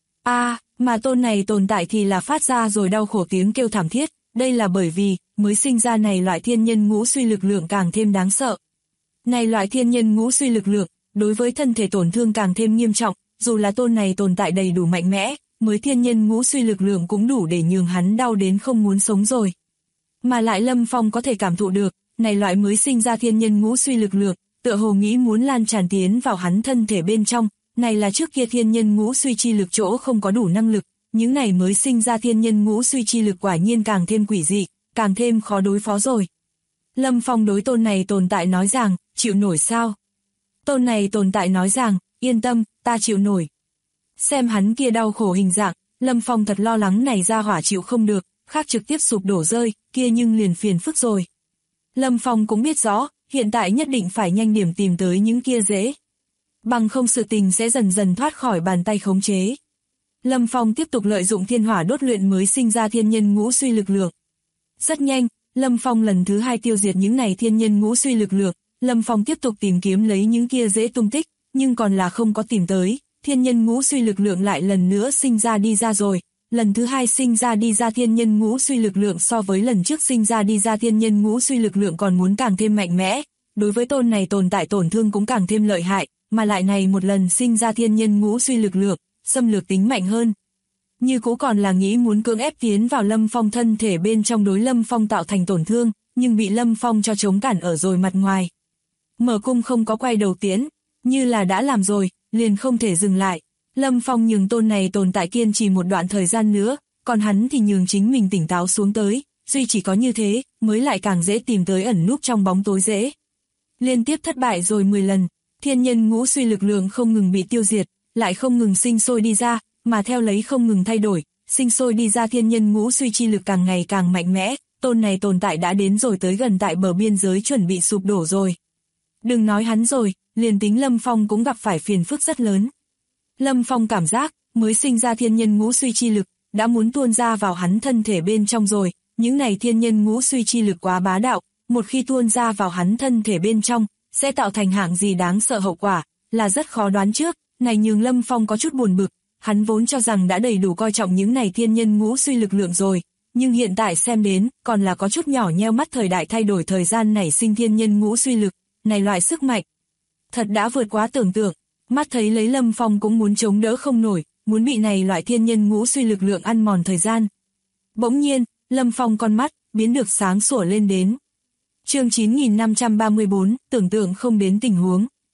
Mà tôn này tồn tại thì là phát ra rồi đau khổ tiếng kêu thảm thiết, đây là bởi vì, mới sinh ra này loại thiên nhân ngũ suy lực lượng càng thêm đáng sợ. Này loại thiên nhân ngũ suy lực lượng, đối với thân thể tổn thương càng thêm nghiêm trọng, dù là tôn này tồn tại đầy đủ mạnh mẽ, mới thiên nhân ngũ suy lực lượng cũng đủ để nhường hắn đau đến không muốn sống rồi. Mà lại Lâm Phong có thể cảm thụ được, này loại mới sinh ra thiên nhân ngũ suy lực lượng, tựa hồ nghĩ muốn lan tràn tiến vào hắn thân thể bên trong, này là trước kia thiên nhân ngũ suy chi lực chỗ không có đủ năng lực, những này mới sinh ra thiên nhân ngũ suy chi lực quả nhiên càng thêm quỷ dị, càng thêm khó đối phó rồi. Lâm Phong đối tôn này tồn tại nói rằng, chịu nổi sao? Tôn này tồn tại nói rằng, yên tâm, ta chịu nổi. Xem hắn kia đau khổ hình dạng, Lâm Phong thật lo lắng này ra hỏa chịu không được, khác trực tiếp sụp đổ rơi, kia nhưng liền phiền phức rồi. Lâm Phong cũng biết rõ, hiện tại nhất định phải nhanh điểm tìm tới những kia dễ. Bằng không sự tình sẽ dần dần thoát khỏi bàn tay khống chế. Lâm Phong tiếp tục lợi dụng thiên hỏa đốt luyện mới sinh ra thiên nhân ngũ suy lực lượng. Rất nhanh, Lâm Phong lần thứ 2 tiêu diệt những này thiên nhân ngũ suy lực lượng, Lâm Phong tiếp tục tìm kiếm lấy những kia dễ tung tích, nhưng còn là không có tìm tới, thiên nhân ngũ suy lực lượng lại lần nữa sinh ra đi ra rồi. Lần thứ 2 sinh ra đi ra thiên nhân ngũ suy lực lượng so với lần trước sinh ra đi ra thiên nhân ngũ suy lực lượng còn muốn càng thêm mạnh mẽ, đối với tôn này tồn tại tổn thương cũng càng thêm lợi hại, mà lại này một lần sinh ra thiên nhân ngũ suy lực lượng, xâm lược tính mạnh hơn. Như cũ còn là nghĩ muốn cưỡng ép tiến vào Lâm Phong thân thể bên trong đối Lâm Phong tạo thành tổn thương, nhưng bị Lâm Phong cho chống cản ở rồi mặt ngoài. Mở cung không có quay đầu tiến, như là đã làm rồi, liền không thể dừng lại. Lâm Phong nhường tôn này tồn tại kiên trì một đoạn thời gian nữa, còn hắn thì nhường chính mình tỉnh táo xuống tới, duy chỉ có như thế, mới lại càng dễ tìm tới ẩn núp trong bóng tối dễ. Liên tiếp thất bại rồi 10 lần, thiên nhân ngũ suy lực lượng không ngừng bị tiêu diệt, lại không ngừng sinh sôi đi ra, mà theo lấy không ngừng thay đổi, sinh sôi đi ra thiên nhân ngũ suy chi lực càng ngày càng mạnh mẽ, tôn này tồn tại đã đến rồi tới gần tại bờ biên giới chuẩn bị sụp đổ rồi. Đừng nói hắn rồi, liền tính Lâm Phong cũng gặp phải phiền phức rất lớn. Lâm Phong cảm giác, mới sinh ra thiên nhân ngũ suy chi lực, đã muốn tuôn ra vào hắn thân thể bên trong rồi, những này thiên nhân ngũ suy chi lực quá bá đạo, một khi tuôn ra vào hắn thân thể bên trong, sẽ tạo thành hạng gì đáng sợ hậu quả, là rất khó đoán trước, này nhường Lâm Phong có chút buồn bực, hắn vốn cho rằng đã đầy đủ coi trọng những này thiên nhân ngũ suy lực lượng rồi, nhưng hiện tại xem đến, còn là có chút nhỏ nheo mắt thời đại thay đổi thời gian nảy sinh thiên nhân ngũ suy lực, này loại sức mạnh, thật đã vượt quá tưởng tượng. Mắt thấy lấy Lâm Phong cũng muốn chống đỡ không nổi, muốn bị này loại thiên nhân ngũ suy lực lượng ăn mòn thời gian. Bỗng nhiên, Lâm Phong con mắt, biến được sáng sủa lên đến. Chương 9534, tưởng tượng không đến tình huống.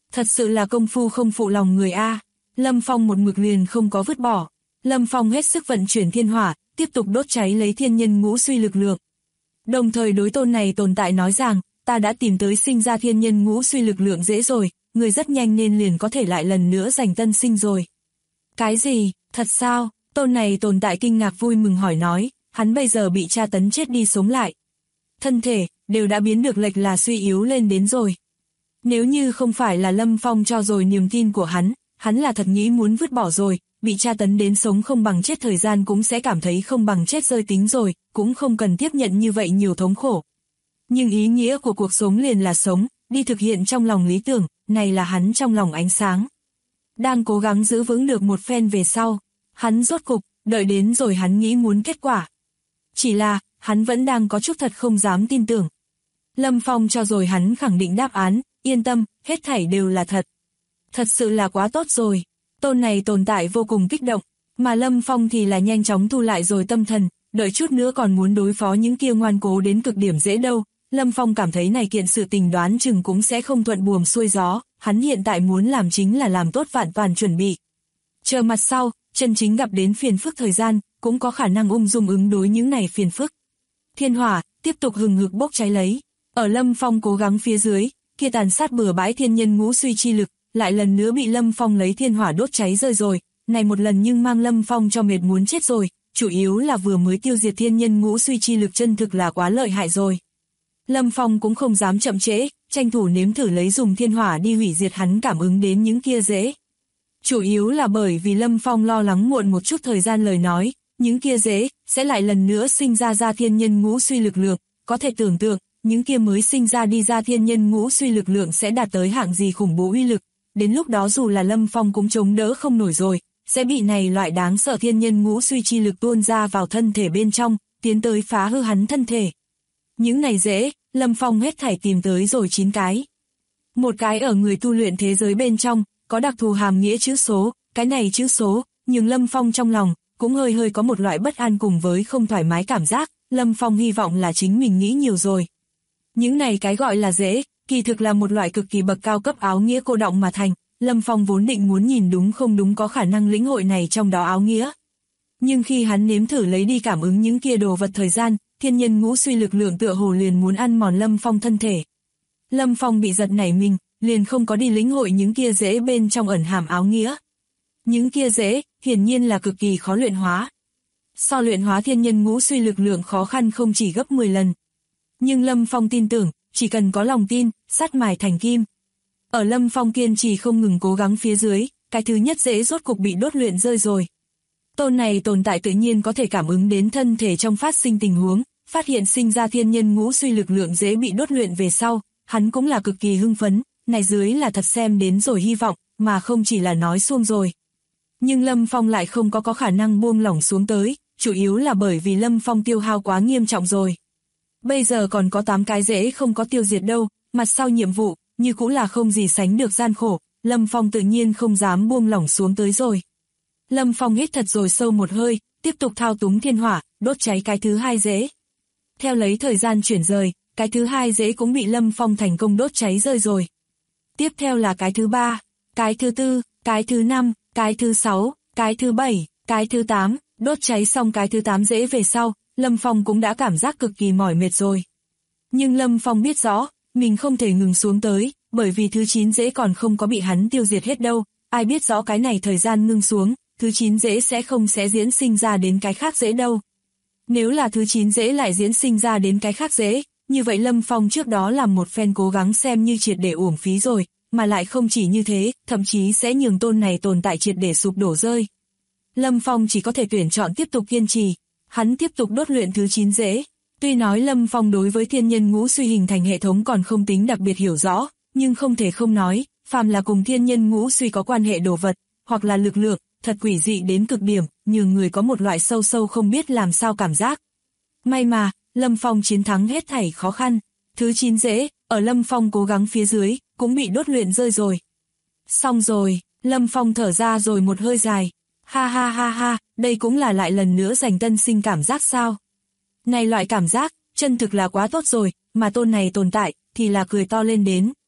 Thật sự là công phu không phụ lòng người a. Lâm Phong một mực liền không có vứt bỏ. Lâm Phong hết sức vận chuyển thiên hỏa, tiếp tục đốt cháy lấy thiên nhân ngũ suy lực lượng. Đồng thời đối tôn này tồn tại nói rằng, ta đã tìm tới sinh ra thiên nhân ngũ suy lực lượng dễ rồi, người rất nhanh nên liền có thể lại lần nữa giành tân sinh rồi. Cái gì, thật sao? Tôn này tồn tại kinh ngạc vui mừng hỏi nói, hắn bây giờ bị tra tấn chết đi sống lại. Thân thể, đều đã biến được lệch là suy yếu lên đến rồi. Nếu như không phải là Lâm Phong cho rồi niềm tin của hắn là thật nghĩ muốn vứt bỏ rồi, bị tra tấn đến sống không bằng chết thời gian cũng sẽ cảm thấy không bằng chết rơi tính rồi, cũng không cần tiếp nhận như vậy nhiều thống khổ. Nhưng ý nghĩa của cuộc sống liền là sống, đi thực hiện trong lòng lý tưởng, này là hắn trong lòng ánh sáng. Đang cố gắng giữ vững được một phen về sau, hắn rốt cục, đợi đến rồi hắn nghĩ muốn kết quả. Chỉ là, hắn vẫn đang có chút thật không dám tin tưởng. Lâm Phong cho rồi hắn khẳng định đáp án, yên tâm, hết thảy đều là thật. Thật sự là quá tốt rồi. Tôn này tồn tại vô cùng kích động, mà Lâm Phong thì là nhanh chóng thu lại rồi tâm thần, đợi chút nữa còn muốn đối phó những kia ngoan cố đến cực điểm dễ đâu. Lâm Phong cảm thấy này kiện sự tình đoán chừng cũng sẽ không thuận buồm xuôi gió, hắn hiện tại muốn làm chính là làm tốt vạn toàn chuẩn bị. Chờ mặt sau, chân chính gặp đến phiền phức thời gian, cũng có khả năng ung dung ứng đối những này phiền phức. Thiên hỏa, tiếp tục hừng hực bốc cháy lấy. Ở Lâm Phong cố gắng phía dưới, kia tàn sát bừa bãi thiên nhân ngũ suy chi lực, lại lần nữa bị Lâm Phong lấy thiên hỏa đốt cháy rơi rồi. Này một lần nhưng mang Lâm Phong cho mệt muốn chết rồi, chủ yếu là vừa mới tiêu diệt thiên nhân ngũ suy chi lực chân thực là quá lợi hại rồi. Lâm Phong cũng không dám chậm trễ, tranh thủ nếm thử lấy dùng thiên hỏa đi hủy diệt hắn cảm ứng đến những kia dễ. Chủ yếu là bởi vì Lâm Phong lo lắng muộn một chút thời gian lời nói, những kia dễ sẽ lại lần nữa sinh ra thiên nhân ngũ suy lực lượng, có thể tưởng tượng, những kia mới sinh ra đi ra thiên nhân ngũ suy lực lượng sẽ đạt tới hạng gì khủng bố uy lực, đến lúc đó dù là Lâm Phong cũng chống đỡ không nổi rồi, sẽ bị này loại đáng sợ thiên nhân ngũ suy chi lực tuôn ra vào thân thể bên trong, tiến tới phá hư hắn thân thể. Những này dễ, Lâm Phong hết thảy tìm tới rồi 9 cái. Một cái ở người tu luyện thế giới bên trong, có đặc thù hàm nghĩa chữ số, cái này chữ số, nhưng Lâm Phong trong lòng, cũng hơi có một loại bất an cùng với không thoải mái cảm giác, Lâm Phong hy vọng là chính mình nghĩ nhiều rồi. Những này cái gọi là dễ, kỳ thực là một loại cực kỳ bậc cao cấp áo nghĩa cô đọng mà thành, Lâm Phong vốn định muốn nhìn đúng không đúng có khả năng lĩnh hội này trong đó áo nghĩa. Nhưng khi hắn nếm thử lấy đi cảm ứng những kia đồ vật thời gian, thiên nhân ngũ suy lực lượng tựa hồ liền muốn ăn mòn Lâm Phong thân thể. Lâm Phong bị giật nảy mình, liền không có đi lĩnh hội những kia dễ bên trong ẩn hàm áo nghĩa. Những kia dễ, hiển nhiên là cực kỳ khó luyện hóa. So luyện hóa thiên nhân ngũ suy lực lượng khó khăn không chỉ gấp 10 lần. Nhưng Lâm Phong tin tưởng, chỉ cần có lòng tin, sắt mài thành kim. Ở Lâm Phong kiên trì không ngừng cố gắng phía dưới, cái thứ nhất dễ rốt cục bị đốt luyện rơi rồi. Tôn này tồn tại tự nhiên có thể cảm ứng đến thân thể trong phát sinh tình huống, phát hiện sinh ra thiên nhân ngũ suy lực lượng dễ bị đốt luyện về sau, hắn cũng là cực kỳ hưng phấn, này dưới là thật xem đến rồi hy vọng, mà không chỉ là nói suông rồi. Nhưng Lâm Phong lại không có khả năng buông lỏng xuống tới, chủ yếu là bởi vì Lâm Phong tiêu hao quá nghiêm trọng rồi. Bây giờ còn có 8 cái dễ không có tiêu diệt đâu, mặt sau nhiệm vụ, như cũng là không gì sánh được gian khổ, Lâm Phong tự nhiên không dám buông lỏng xuống tới rồi. Lâm Phong hít thật rồi sâu một hơi, tiếp tục thao túng thiên hỏa, đốt cháy cái thứ hai dễ. Theo lấy thời gian chuyển rời, cái thứ hai dễ cũng bị Lâm Phong thành công đốt cháy rơi rồi. Tiếp theo là cái thứ 3, cái thứ 4, cái thứ 5, cái thứ 6, cái thứ 7, cái thứ 8, đốt cháy xong cái thứ 8 dễ về sau, Lâm Phong cũng đã cảm giác cực kỳ mỏi mệt rồi. Nhưng Lâm Phong biết rõ, mình không thể ngừng xuống tới, bởi vì thứ 9 dễ còn không có bị hắn tiêu diệt hết đâu, ai biết rõ cái này thời gian ngưng xuống, thứ 9 dễ sẽ không diễn sinh ra đến cái khác dễ đâu. Nếu là thứ 9 dễ lại diễn sinh ra đến cái khác dễ, như vậy Lâm Phong trước đó làm một phen cố gắng xem như triệt để uổng phí rồi, mà lại không chỉ như thế, thậm chí sẽ nhường tôn này tồn tại triệt để sụp đổ rơi. Lâm Phong chỉ có thể tuyển chọn tiếp tục kiên trì, hắn tiếp tục đốt luyện thứ 9 dễ. Tuy nói Lâm Phong đối với thiên nhân ngũ suy hình thành hệ thống còn không tính đặc biệt hiểu rõ, nhưng không thể không nói, phàm là cùng thiên nhân ngũ suy có quan hệ đồ vật, hoặc là lực lượng, thật quỷ dị đến cực điểm, nhường người có một loại sâu sâu không biết làm sao cảm giác. May mà, Lâm Phong chiến thắng hết thảy khó khăn, thứ 9 dễ, ở Lâm Phong cố gắng phía dưới, cũng bị đốt luyện rơi rồi. Xong rồi, Lâm Phong thở ra rồi một hơi dài, ha ha ha ha, đây cũng là lại lần nữa giành tân sinh cảm giác sao. Này loại cảm giác, chân thực là quá tốt rồi, mà tôn này tồn tại, thì là cười to lên đến.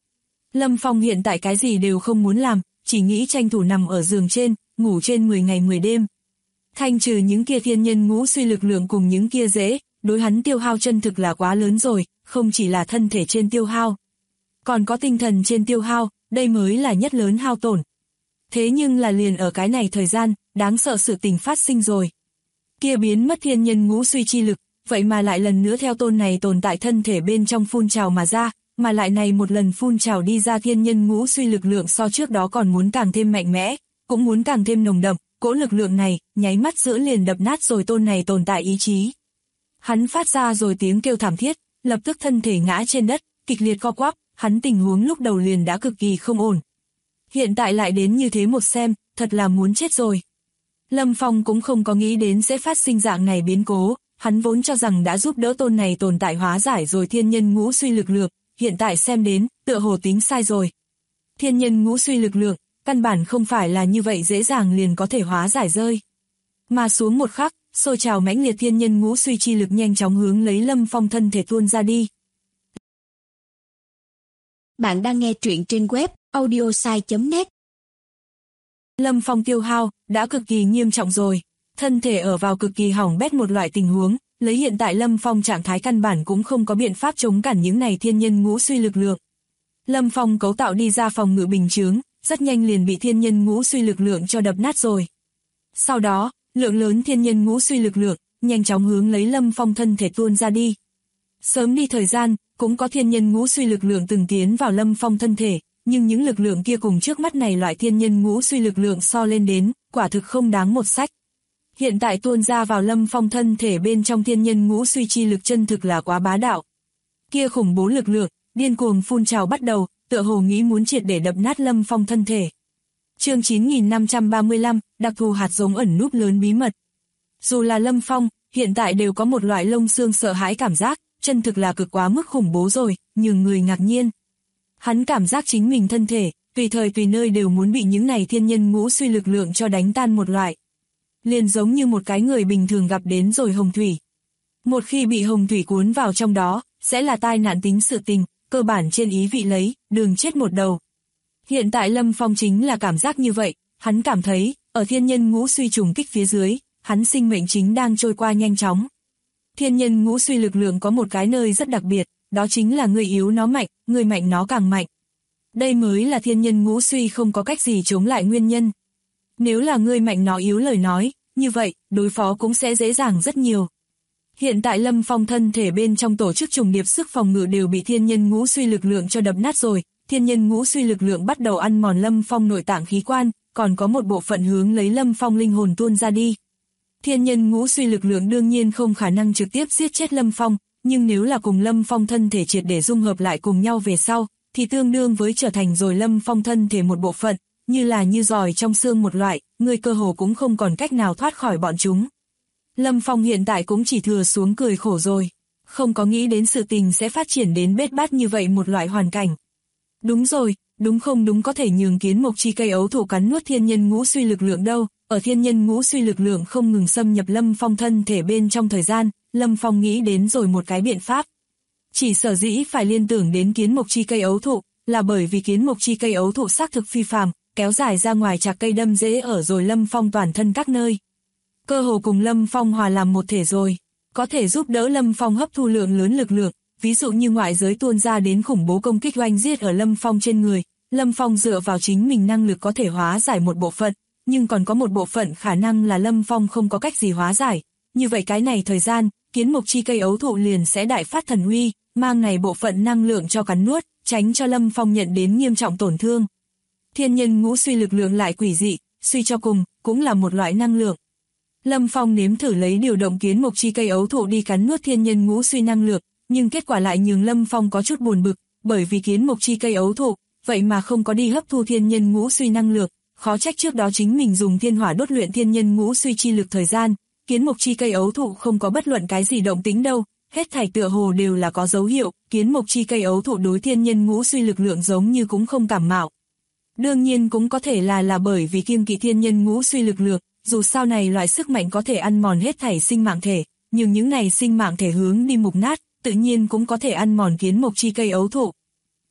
Lâm Phong hiện tại cái gì đều không muốn làm, chỉ nghĩ tranh thủ nằm ở giường trên, ngủ trên 10 ngày 10 đêm. Thanh trừ những kia thiên nhân ngũ suy lực lượng cùng những kia dễ, đối hắn tiêu hao chân thực là quá lớn rồi, không chỉ là thân thể trên tiêu hao, còn có tinh thần trên tiêu hao, đây mới là nhất lớn hao tổn. Thế nhưng là liền ở cái này thời gian, đáng sợ sự tình phát sinh rồi. Kia biến mất thiên nhân ngũ suy chi lực, vậy mà lại lần nữa theo tôn này tồn tại thân thể bên trong phun trào mà ra, mà lại này một lần phun trào đi ra thiên nhân ngũ suy lực lượng so trước đó còn muốn càng thêm mạnh mẽ, cũng muốn càng thêm nồng đậm, cỗ lực lượng này, nháy mắt giữa liền đập nát rồi tôn này tồn tại ý chí. Hắn phát ra rồi tiếng kêu thảm thiết, lập tức thân thể ngã trên đất, kịch liệt co quắp, hắn tình huống lúc đầu liền đã cực kỳ không ổn. Hiện tại lại đến như thế một xem, thật là muốn chết rồi. Lâm Phong cũng không có nghĩ đến sẽ phát sinh dạng này biến cố, hắn vốn cho rằng đã giúp đỡ tôn này tồn tại hóa giải rồi thiên nhân ngũ suy lực lượng, hiện tại xem đến, tựa hồ tính sai rồi. Thiên nhân ngũ suy lực lượng, căn bản không phải là như vậy dễ dàng liền có thể hóa giải rơi. Mà xuống một khắc, sôi trào mãnh liệt thiên nhân ngũ suy chi lực nhanh chóng hướng lấy Lâm Phong thân thể tuôn ra đi. Bạn đang nghe truyện trên web audiosai.net. Lâm Phong tiêu hao, đã cực kỳ nghiêm trọng rồi. Thân thể ở vào cực kỳ hỏng bét một loại tình huống, lấy hiện tại Lâm Phong trạng thái căn bản cũng không có biện pháp chống cản những này thiên nhân ngũ suy lực lượng. Lâm Phong cấu tạo đi ra phòng ngự bình chướng, rất nhanh liền bị thiên nhân ngũ suy lực lượng cho đập nát rồi. Sau đó, lượng lớn thiên nhân ngũ suy lực lượng, nhanh chóng hướng lấy Lâm Phong thân thể tuôn ra đi. Sớm đi thời gian, cũng có thiên nhân ngũ suy lực lượng từng tiến vào Lâm Phong thân thể, nhưng những lực lượng kia cùng trước mắt này loại thiên nhân ngũ suy lực lượng so lên đến, quả thực không đáng một sách. Hiện tại tuôn ra vào Lâm Phong thân thể bên trong thiên nhân ngũ suy chi lực chân thực là quá bá đạo. Kia khủng bố lực lượng, điên cuồng phun trào bắt đầu, tựa hồ nghĩ muốn triệt để đập nát Lâm Phong thân thể. Chương 9535, đặc thù hạt giống ẩn núp lớn bí mật. Dù là Lâm Phong, hiện tại đều có một loại lông xương sợ hãi cảm giác, chân thực là cực quá mức khủng bố rồi, nhường người ngạc nhiên. Hắn cảm giác chính mình thân thể, tùy thời tùy nơi đều muốn bị những này thiên nhân ngũ suy lực lượng cho đánh tan một loại. Liền giống như một cái người bình thường gặp đến rồi hồng thủy. Một khi bị hồng thủy cuốn vào trong đó, sẽ là tai nạn tính sự tình, cơ bản trên ý vị lấy, đường chết một đầu. Hiện tại Lâm Phong chính là cảm giác như vậy, hắn cảm thấy, ở thiên nhân ngũ suy trùng kích phía dưới, hắn sinh mệnh chính đang trôi qua nhanh chóng. Thiên nhân ngũ suy lực lượng có một cái nơi rất đặc biệt, đó chính là người yếu nó mạnh, người mạnh nó càng mạnh. Đây mới là thiên nhân ngũ suy không có cách gì chống lại nguyên nhân. Nếu là người mạnh nó yếu lời nói, như vậy, đối phó cũng sẽ dễ dàng rất nhiều. Hiện tại Lâm Phong thân thể bên trong tổ chức trùng điệp sức phòng ngự đều bị thiên nhân ngũ suy lực lượng cho đập nát rồi, thiên nhân ngũ suy lực lượng bắt đầu ăn mòn Lâm Phong nội tạng khí quan, còn có một bộ phận hướng lấy Lâm Phong linh hồn tuôn ra đi. Thiên nhân ngũ suy lực lượng đương nhiên không khả năng trực tiếp giết chết Lâm Phong, nhưng nếu là cùng Lâm Phong thân thể triệt để dung hợp lại cùng nhau về sau, thì tương đương với trở thành rồi Lâm Phong thân thể một bộ phận, như là như giòi trong xương một loại, người cơ hồ cũng không còn cách nào thoát khỏi bọn chúng. Lâm Phong hiện tại cũng chỉ thừa xuống cười khổ rồi, không có nghĩ đến sự tình sẽ phát triển đến bết bát như vậy một loại hoàn cảnh. Đúng rồi, đúng không đúng có thể nhường kiến mộc chi cây ấu thụ cắn nuốt thiên nhân ngũ suy lực lượng đâu, ở thiên nhân ngũ suy lực lượng không ngừng xâm nhập Lâm Phong thân thể bên trong thời gian, Lâm Phong nghĩ đến rồi một cái biện pháp. Chỉ sở dĩ phải liên tưởng đến kiến mộc chi cây ấu thụ, là bởi vì kiến mộc chi cây ấu thụ xác thực phi phàm, kéo dài ra ngoài chạc cây đâm rễ ở rồi Lâm Phong toàn thân các nơi. Cơ hồ cùng Lâm Phong hòa làm một thể rồi, có thể giúp đỡ Lâm Phong hấp thu lượng lớn lực lượng, ví dụ như ngoại giới tuôn ra đến khủng bố công kích oanh giết ở Lâm Phong trên người, Lâm Phong dựa vào chính mình năng lực có thể hóa giải một bộ phận, nhưng còn có một bộ phận khả năng là Lâm Phong không có cách gì hóa giải, như vậy cái này thời gian, kiến mộc chi cây ấu thụ liền sẽ đại phát thần uy, mang này bộ phận năng lượng cho cắn nuốt, tránh cho Lâm Phong nhận đến nghiêm trọng tổn thương. Thiên nhân ngũ suy lực lượng lại quỷ dị, suy cho cùng, cũng là một loại năng lượng. Lâm Phong nếm thử lấy điều động kiến mộc chi cây ấu thụ đi cắn nuốt thiên nhân ngũ suy năng lượng, nhưng kết quả lại nhường Lâm Phong có chút buồn bực, bởi vì kiến mộc chi cây ấu thụ, vậy mà không có đi hấp thu thiên nhân ngũ suy năng lượng, khó trách trước đó chính mình dùng thiên hỏa đốt luyện thiên nhân ngũ suy chi lực thời gian, kiến mộc chi cây ấu thụ không có bất luận cái gì động tĩnh đâu, hết thảy tựa hồ đều là có dấu hiệu, kiến mộc chi cây ấu thụ đối thiên nhân ngũ suy lực lượng giống như cũng không cảm mạo. Đương nhiên cũng có thể là bởi vì kiêng kỵ thiên nhân ngũ suy lực lượng, dù sao này loại sức mạnh có thể ăn mòn hết thảy sinh mạng thể, nhưng những này sinh mạng thể hướng đi mục nát, tự nhiên cũng có thể ăn mòn kiến mộc chi cây ấu thụ.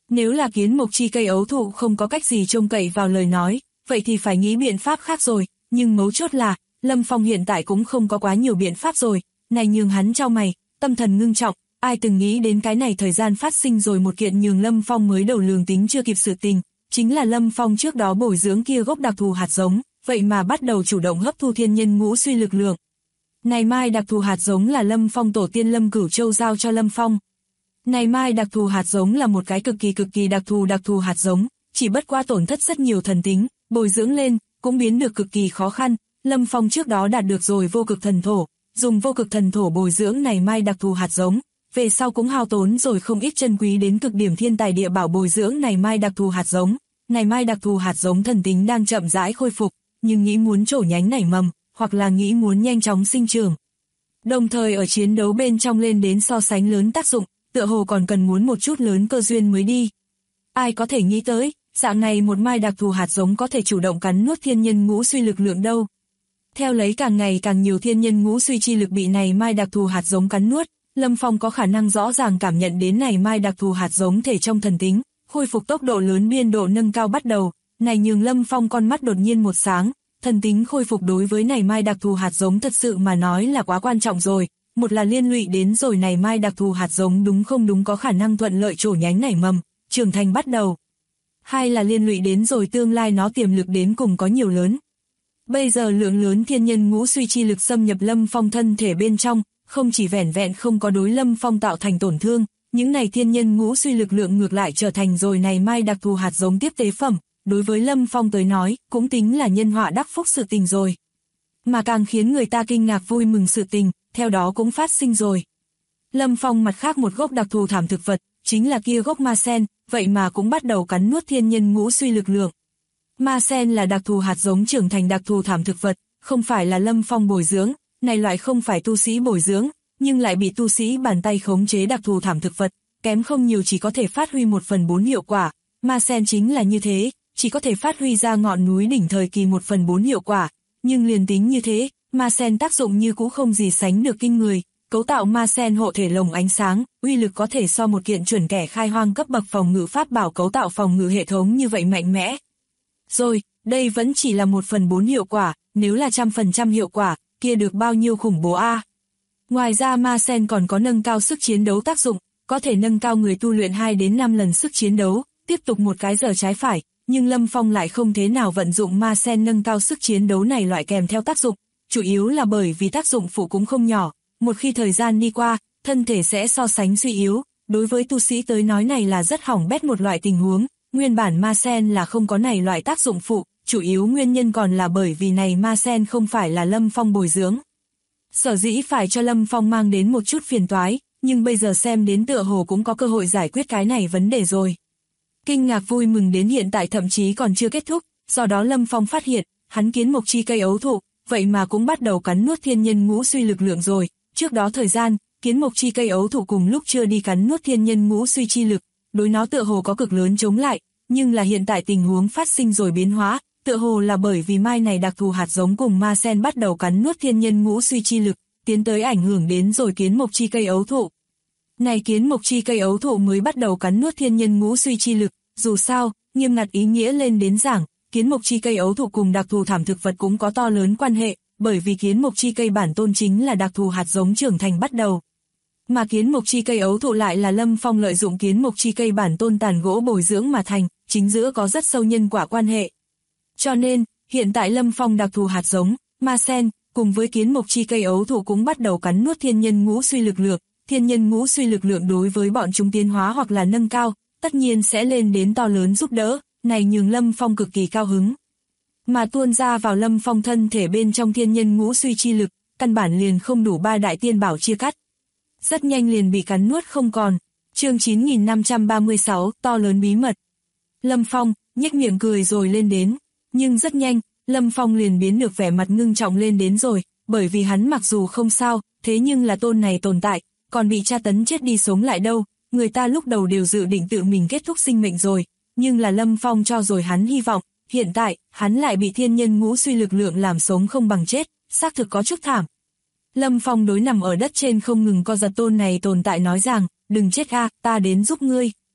Nếu là kiến mộc chi cây ấu thụ không có cách gì trông cậy vào lời nói, vậy thì phải nghĩ biện pháp khác rồi, nhưng mấu chốt là, Lâm Phong hiện tại cũng không có quá nhiều biện pháp rồi, này nhường hắn chau mày, tâm thần ngưng trọng, ai từng nghĩ đến cái này thời gian phát sinh rồi một kiện nhường Lâm Phong mới đầu lường tính chưa kịp sự tình, chính là Lâm Phong trước đó bồi dưỡng kia gốc đặc thù hạt giống, vậy mà bắt đầu chủ động hấp thu thiên nhân ngũ suy lực lượng. Này mai đặc thù hạt giống là Lâm Phong tổ tiên Lâm Cửu Châu giao cho Lâm Phong. Này mai đặc thù hạt giống là một cái cực kỳ đặc thù hạt giống, chỉ bất qua tổn thất rất nhiều thần tính, bồi dưỡng lên, cũng biến được cực kỳ khó khăn, Lâm Phong trước đó đạt được rồi vô cực thần thổ, dùng vô cực thần thổ bồi dưỡng này mai đặc thù hạt giống, về sau cũng hao tốn rồi không ít chân quý đến cực điểm thiên tài địa bảo bồi dưỡng này mai đặc thù hạt giống. Này mai đặc thù hạt giống thần tính đang chậm rãi khôi phục, nhưng nghĩ muốn trổ nhánh nảy mầm, hoặc là nghĩ muốn nhanh chóng sinh trưởng. Đồng thời ở chiến đấu bên trong lên đến so sánh lớn tác dụng, tựa hồ còn cần muốn một chút lớn cơ duyên mới đi. Ai có thể nghĩ tới, dạng này một mai đặc thù hạt giống có thể chủ động cắn nuốt thiên nhân ngũ suy lực lượng đâu. Theo lấy càng ngày càng nhiều thiên nhân ngũ suy chi lực bị này mai đặc thù hạt giống cắn nuốt, Lâm Phong có khả năng rõ ràng cảm nhận đến này mai đặc thù hạt giống thể trong thần tính, khôi phục tốc độ lớn biên độ nâng cao bắt đầu, này nhường Lâm Phong con mắt đột nhiên một sáng, thần tính khôi phục đối với này mai đặc thù hạt giống thật sự mà nói là quá quan trọng rồi, một là liên lụy đến rồi này mai đặc thù hạt giống đúng không đúng có khả năng thuận lợi trổ nhánh nảy mầm, trưởng thành bắt đầu. Hai là liên lụy đến rồi tương lai nó tiềm lực đến cùng có nhiều lớn. Bây giờ lượng lớn thiên nhân ngũ suy chi lực xâm nhập Lâm Phong thân thể bên trong, không chỉ vẻn vẹn không có đối Lâm Phong tạo thành tổn thương, những này thiên nhân ngũ suy lực lượng ngược lại trở thành rồi này mai đặc thù hạt giống tiếp tế phẩm, đối với Lâm Phong tới nói, cũng tính là nhân họa đắc phúc sự tình rồi. Mà càng khiến người ta kinh ngạc vui mừng sự tình, theo đó cũng phát sinh rồi. Lâm Phong mặt khác một gốc đặc thù thảm thực vật, chính là kia gốc ma sen, vậy mà cũng bắt đầu cắn nuốt thiên nhân ngũ suy lực lượng. Ma sen là đặc thù hạt giống trưởng thành đặc thù thảm thực vật, không phải là Lâm Phong bồi dưỡng, này loại không phải tu sĩ bồi dưỡng, nhưng lại bị tu sĩ bàn tay khống chế đặc thù thảm thực vật, kém không nhiều chỉ có thể phát huy 1/4 hiệu quả. Ma sen chính là như thế, chỉ có thể phát huy ra ngọn núi đỉnh thời kỳ 1/4 hiệu quả, nhưng liền tính như thế, ma sen tác dụng như cũ không gì sánh được kinh người. Cấu tạo ma sen hộ thể lồng ánh sáng, uy lực có thể so một kiện chuẩn kẻ khai hoang cấp bậc phòng ngự pháp bảo cấu tạo phòng ngự hệ thống như vậy mạnh mẽ. Rồi, đây vẫn chỉ là 1/4 hiệu quả, nếu là 100% hiệu quả, kia được bao nhiêu khủng bố a. Ngoài ra ma sen còn có nâng cao sức chiến đấu tác dụng, có thể nâng cao người tu luyện 2 đến 5 lần sức chiến đấu, tiếp tục một cái giờ trái phải, nhưng Lâm Phong lại không thế nào vận dụng ma sen nâng cao sức chiến đấu này loại kèm theo tác dụng, chủ yếu là bởi vì tác dụng phụ cũng không nhỏ. Một khi thời gian đi qua, thân thể sẽ so sánh suy yếu, đối với tu sĩ tới nói này là rất hỏng bét một loại tình huống, nguyên bản ma sen là không có này loại tác dụng phụ, chủ yếu nguyên nhân còn là bởi vì này ma sen không phải là Lâm Phong bồi dưỡng. Sở dĩ phải cho Lâm Phong mang đến một chút phiền toái, nhưng bây giờ xem đến tựa hồ cũng có cơ hội giải quyết cái này vấn đề rồi. Kinh ngạc vui mừng đến hiện tại thậm chí còn chưa kết thúc, do đó Lâm Phong phát hiện, hắn kiến mộc chi cây ấu thụ, vậy mà cũng bắt đầu cắn nuốt thiên nhân ngũ suy lực lượng rồi. Trước đó thời gian, kiến mộc chi cây ấu thụ cùng lúc chưa đi cắn nuốt thiên nhân ngũ suy chi lực, đối nó tựa hồ có cực lớn chống lại, nhưng là hiện tại tình huống phát sinh rồi biến hóa, tựa hồ là bởi vì mai này đặc thù hạt giống cùng ma sen bắt đầu cắn nuốt thiên nhân ngũ suy chi lực, tiến tới ảnh hưởng đến rồi kiến mộc chi cây ấu thụ. Này kiến mộc chi cây ấu thụ mới bắt đầu cắn nuốt thiên nhân ngũ suy chi lực, dù sao, nghiêm ngặt ý nghĩa lên đến giảng, kiến mộc chi cây ấu thụ cùng đặc thù thảm thực vật cũng có to lớn quan hệ. Bởi vì kiến mộc chi cây bản tôn chính là đặc thù hạt giống trưởng thành bắt đầu. Mà kiến mộc chi cây ấu thụ lại là Lâm Phong lợi dụng kiến mộc chi cây bản tôn tàn gỗ bồi dưỡng mà thành, chính giữa có rất sâu nhân quả quan hệ. Cho nên, hiện tại Lâm Phong đặc thù hạt giống, ma sen, cùng với kiến mộc chi cây ấu thụ cũng bắt đầu cắn nuốt thiên nhân ngũ suy lực lượng. Thiên nhân ngũ suy lực lượng đối với bọn chúng tiến hóa hoặc là nâng cao, tất nhiên sẽ lên đến to lớn giúp đỡ, này nhường Lâm Phong cực kỳ cao hứng. Mà tuôn ra vào Lâm Phong thân thể bên trong thiên nhân ngũ suy chi lực, căn bản liền không đủ 3 đại tiên bảo chia cắt. Rất nhanh liền bị cắn nuốt không còn. Chương 9536, to lớn bí mật. Lâm Phong, nhếch miệng cười rồi lên đến. Nhưng rất nhanh, Lâm Phong liền biến được vẻ mặt ngưng trọng lên đến rồi, bởi vì hắn mặc dù không sao, thế nhưng là tôn này tồn tại, còn bị tra tấn chết đi sống lại đâu. Người ta lúc đầu đều dự định tự mình kết thúc sinh mệnh rồi, nhưng là Lâm Phong cho rồi hắn hy vọng. Hiện tại, hắn lại bị thiên nhân ngũ suy lực lượng làm sống không bằng chết, xác thực có chút thảm. Lâm Phong đối nằm ở đất trên không ngừng co giật tôn này tồn tại nói rằng, đừng chết a, ta đến giúp ngươi.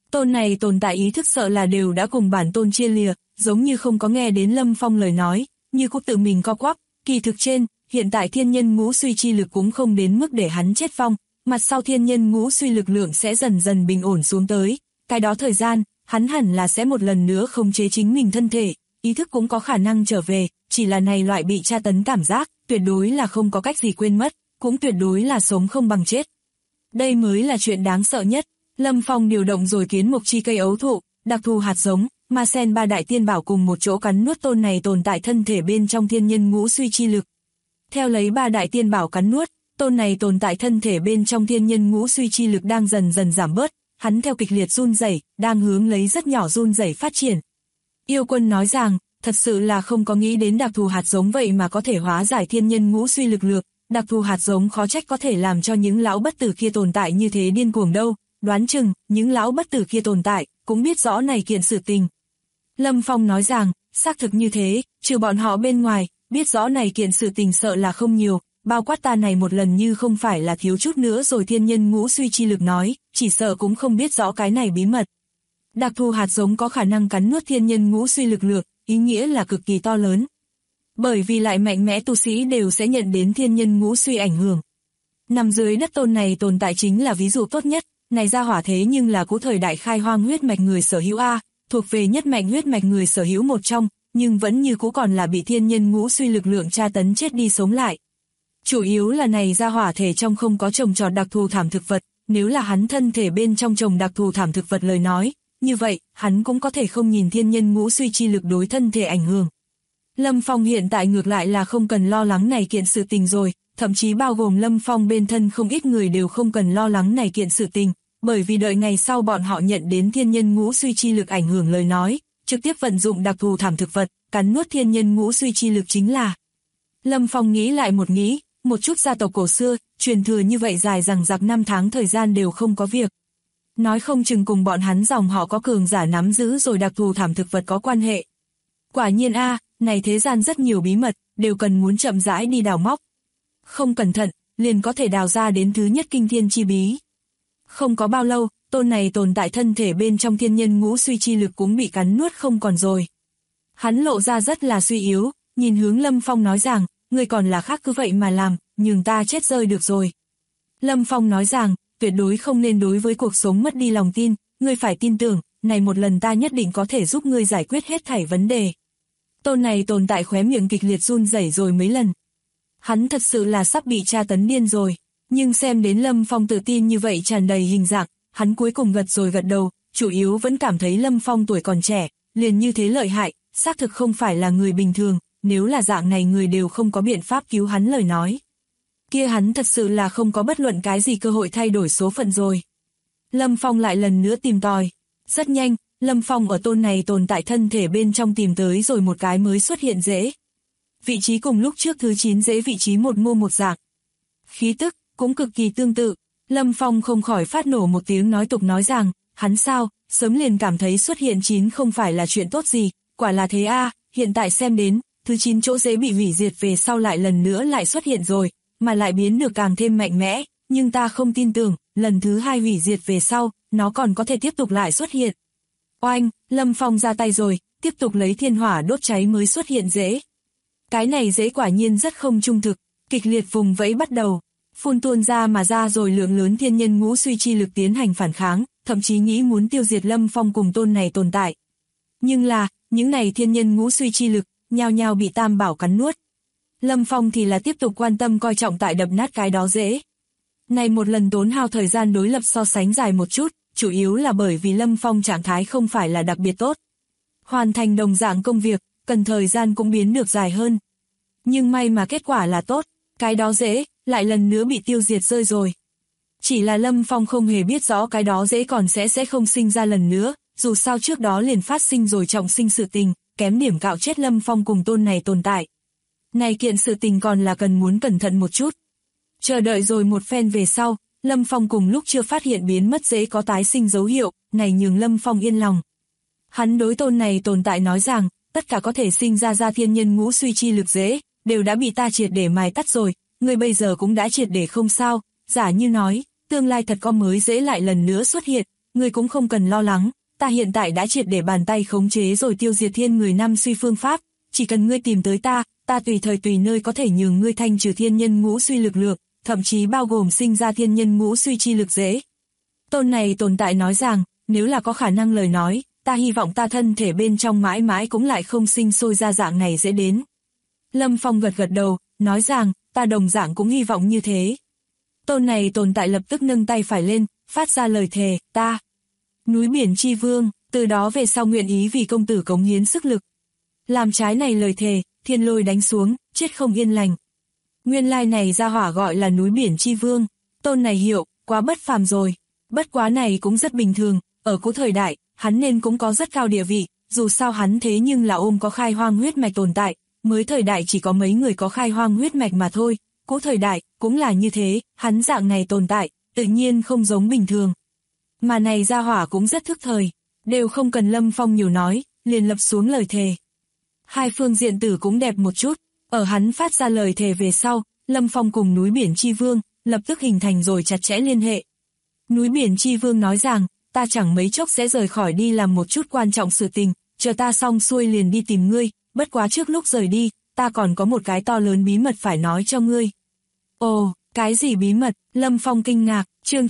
Tôn này tồn tại ý thức sợ là đều đã cùng bản tôn chia lìa, giống như không có nghe đến Lâm Phong lời nói, như cũng tự mình co quắp, kỳ thực trên, hiện tại thiên nhân ngũ suy chi lực cũng không đến mức để hắn chết vong, mặt sau thiên nhân ngũ suy lực lượng sẽ dần dần bình ổn xuống tới, cái đó thời gian, hắn hẳn là sẽ một lần nữa khống chế chính mình thân thể, ý thức cũng có khả năng trở về, chỉ là này loại bị tra tấn cảm giác, tuyệt đối là không có cách gì quên mất, cũng tuyệt đối là sống không bằng chết. Đây mới là chuyện đáng sợ nhất. Lâm Phong điều động rồi kiến mục chi cây ấu thụ, đặc thù hạt giống, ma sen ba đại tiên bảo cùng một chỗ cắn nuốt tôn này tồn tại thân thể bên trong thiên nhân ngũ suy chi lực. Theo lấy ba đại tiên bảo cắn nuốt, tôn này tồn tại thân thể bên trong thiên nhân ngũ suy chi lực đang dần dần giảm bớt, hắn theo kịch liệt run rẩy, đang hướng lấy rất nhỏ run rẩy phát triển. Yêu Quân nói rằng, thật sự là không có nghĩ đến đặc thù hạt giống vậy mà có thể hóa giải thiên nhân ngũ suy lực lượng, đặc thù hạt giống khó trách có thể làm cho những lão bất tử kia tồn tại như thế điên cuồng đâu, đoán chừng, những lão bất tử kia tồn tại, cũng biết rõ này kiện sự tình. Lâm Phong nói rằng, xác thực như thế, trừ bọn họ bên ngoài, biết rõ này kiện sự tình sợ là không nhiều, bao quát ta này một lần như không phải là thiếu chút nữa rồi thiên nhân ngũ suy chi lực nói, chỉ sợ cũng không biết rõ cái này bí mật. Đặc thù hạt giống có khả năng cắn nuốt thiên nhân ngũ suy lực lượng, ý nghĩa là cực kỳ to lớn. Bởi vì lại mạnh mẽ tu sĩ đều sẽ nhận đến thiên nhân ngũ suy ảnh hưởng. Nằm dưới đất tôn này tồn tại chính là ví dụ tốt nhất, này ra hỏa thế nhưng là cũ thời đại khai hoang huyết mạch người sở hữu A, thuộc về nhất mạnh huyết mạch người sở hữu một trong, nhưng vẫn như cũ còn là bị thiên nhân ngũ suy lực lượng tra tấn chết đi sống lại. Chủ yếu là này ra hỏa thể trong không có trồng trọt đặc thù thảm thực vật, nếu là hắn thân thể bên trong trồng đặc thù thảm thực vật lời nói, như vậy, hắn cũng có thể không nhìn thiên nhân ngũ suy chi lực đối thân thể ảnh hưởng. Lâm Phong hiện tại ngược lại là không cần lo lắng này kiện sự tình rồi, thậm chí bao gồm Lâm Phong bên thân không ít người đều không cần lo lắng này kiện sự tình, bởi vì đợi ngày sau bọn họ nhận đến thiên nhân ngũ suy chi lực ảnh hưởng lời nói, trực tiếp vận dụng đặc thù thảm thực vật, cắn nuốt thiên nhân ngũ suy chi lực chính là. Lâm Phong nghĩ lại một chút gia tộc cổ xưa, truyền thừa như vậy dài rằng giặc 5 tháng thời gian đều không có việc. Nói không chừng cùng bọn hắn dòng họ có cường giả nắm giữ rồi đặc thù thảm thực vật có quan hệ. Quả nhiên này thế gian rất nhiều bí mật, đều cần muốn chậm rãi đi đào móc. Không cẩn thận, liền có thể đào ra đến thứ nhất kinh thiên chi bí. Không có bao lâu, tôn này tồn tại thân thể bên trong thiên nhân ngũ suy chi lực cũng bị cắn nuốt không còn rồi. Hắn lộ ra rất là suy yếu, nhìn hướng Lâm Phong nói rằng, người còn là khác cứ vậy mà làm, nhường ta chết rơi được rồi. Lâm Phong nói rằng, tuyệt đối không nên đối với cuộc sống mất đi lòng tin, ngươi phải tin tưởng, này một lần ta nhất định có thể giúp ngươi giải quyết hết thảy vấn đề. Tôn này tồn tại khóe miệng kịch liệt run rẩy rồi mấy lần. Hắn thật sự là sắp bị tra tấn điên rồi, nhưng xem đến Lâm Phong tự tin như vậy tràn đầy hình dạng, hắn cuối cùng gật đầu, chủ yếu vẫn cảm thấy Lâm Phong tuổi còn trẻ, liền như thế lợi hại, xác thực không phải là người bình thường, nếu là dạng này người đều không có biện pháp cứu hắn lời nói. Kia hắn thật sự là không có bất luận cái gì cơ hội thay đổi số phận rồi. Lâm Phong lại lần nữa tìm tòi. Rất nhanh, Lâm Phong ở tôn này tồn tại thân thể bên trong tìm tới rồi một cái mới xuất hiện rễ. Vị trí cùng lúc trước thứ 9 rễ vị trí một mô một dạng. Khí tức, cũng cực kỳ tương tự. Lâm Phong không khỏi phát nổ một tiếng nói rằng, hắn sao, sớm liền cảm thấy xuất hiện 9 không phải là chuyện tốt gì, quả là thế hiện tại xem đến, thứ 9 chỗ rễ bị hủy diệt về sau lại lần nữa lại xuất hiện rồi, mà lại biến được càng thêm mạnh mẽ, nhưng ta không tin tưởng, lần thứ 2 hủy diệt về sau, nó còn có thể tiếp tục lại xuất hiện. Oanh, Lâm Phong ra tay rồi, tiếp tục lấy thiên hỏa đốt cháy mới xuất hiện rễ. Cái này rễ quả nhiên rất không trung thực, kịch liệt vùng vẫy bắt đầu, phun tuôn ra mà ra rồi lượng lớn thiên nhân ngũ suy chi lực tiến hành phản kháng, thậm chí nghĩ muốn tiêu diệt Lâm Phong cùng tôn này tồn tại. Nhưng là, những này thiên nhân ngũ suy chi lực, nhao nhao bị tam bảo cắn nuốt. Lâm Phong thì là tiếp tục quan tâm coi trọng tại đập nát cái đó rễ. Này một lần tốn hao thời gian đối lập so sánh dài một chút, chủ yếu là bởi vì Lâm Phong trạng thái không phải là đặc biệt tốt. Hoàn thành đồng dạng công việc, cần thời gian cũng biến được dài hơn. Nhưng may mà kết quả là tốt, cái đó rễ lại lần nữa bị tiêu diệt rơi rồi. Chỉ là Lâm Phong không hề biết rõ cái đó rễ còn sẽ không sinh ra lần nữa, dù sao trước đó liền phát sinh rồi trọng sinh sự tình, kém điểm cạo chết Lâm Phong cùng tôn này tồn tại. Này kiện sự tình còn là cần muốn cẩn thận một chút. Chờ đợi rồi một phen về sau, Lâm Phong cùng lúc chưa phát hiện biến mất rễ có tái sinh dấu hiệu, này nhường Lâm Phong yên lòng. Hắn đối tôn này tồn tại nói rằng, tất cả có thể sinh ra thiên nhân ngũ suy chi lực rễ, đều đã bị ta triệt để mài tắt rồi, người bây giờ cũng đã triệt để không sao, giả như nói, tương lai thật có mới rễ lại lần nữa xuất hiện, ngươi cũng không cần lo lắng, ta hiện tại đã triệt để bàn tay khống chế rồi tiêu diệt thiên người năm suy phương pháp, chỉ cần ngươi tìm tới ta tùy thời tùy nơi có thể nhường ngươi thanh trừ thiên nhân ngũ suy lực lượng, thậm chí bao gồm sinh ra thiên nhân ngũ suy chi lực dễ. Tôn này tồn tại nói rằng, nếu là có khả năng lời nói, ta hy vọng ta thân thể bên trong mãi mãi cũng lại không sinh sôi ra dạng này dễ đến. Lâm Phong gật gật đầu, nói rằng, ta đồng dạng cũng hy vọng như thế. Tôn này tồn tại lập tức nâng tay phải lên, phát ra lời thề, ta, núi biển chi vương, từ đó về sau nguyện ý vì công tử cống hiến sức lực. Làm trái này lời thề, thiên lôi đánh xuống, chết không yên lành. Nguyên lai này ra hỏa gọi là núi biển chi vương, tôn này hiệu, quá bất phàm rồi. Bất quá này cũng rất bình thường, ở cố thời đại, hắn nên cũng có rất cao địa vị, dù sao hắn thế nhưng là ôm có khai hoang huyết mạch tồn tại, mới thời đại chỉ có mấy người có khai hoang huyết mạch mà thôi, cố thời đại, cũng là như thế, hắn dạng này tồn tại, tự nhiên không giống bình thường. Mà này ra hỏa cũng rất thức thời, đều không cần Lâm Phong nhiều nói, liền lập xuống lời thề. Hai phương diện tử cũng đẹp một chút, ở hắn phát ra lời thề về sau, Lâm Phong cùng núi biển chi vương, lập tức hình thành rồi chặt chẽ liên hệ. Núi biển chi vương nói rằng, ta chẳng mấy chốc sẽ rời khỏi đi làm một chút quan trọng sự tình, chờ ta xong xuôi liền đi tìm ngươi, bất quá trước lúc rời đi, ta còn có một cái to lớn bí mật phải nói cho ngươi. Ồ, cái gì bí mật? Lâm Phong kinh ngạc, chương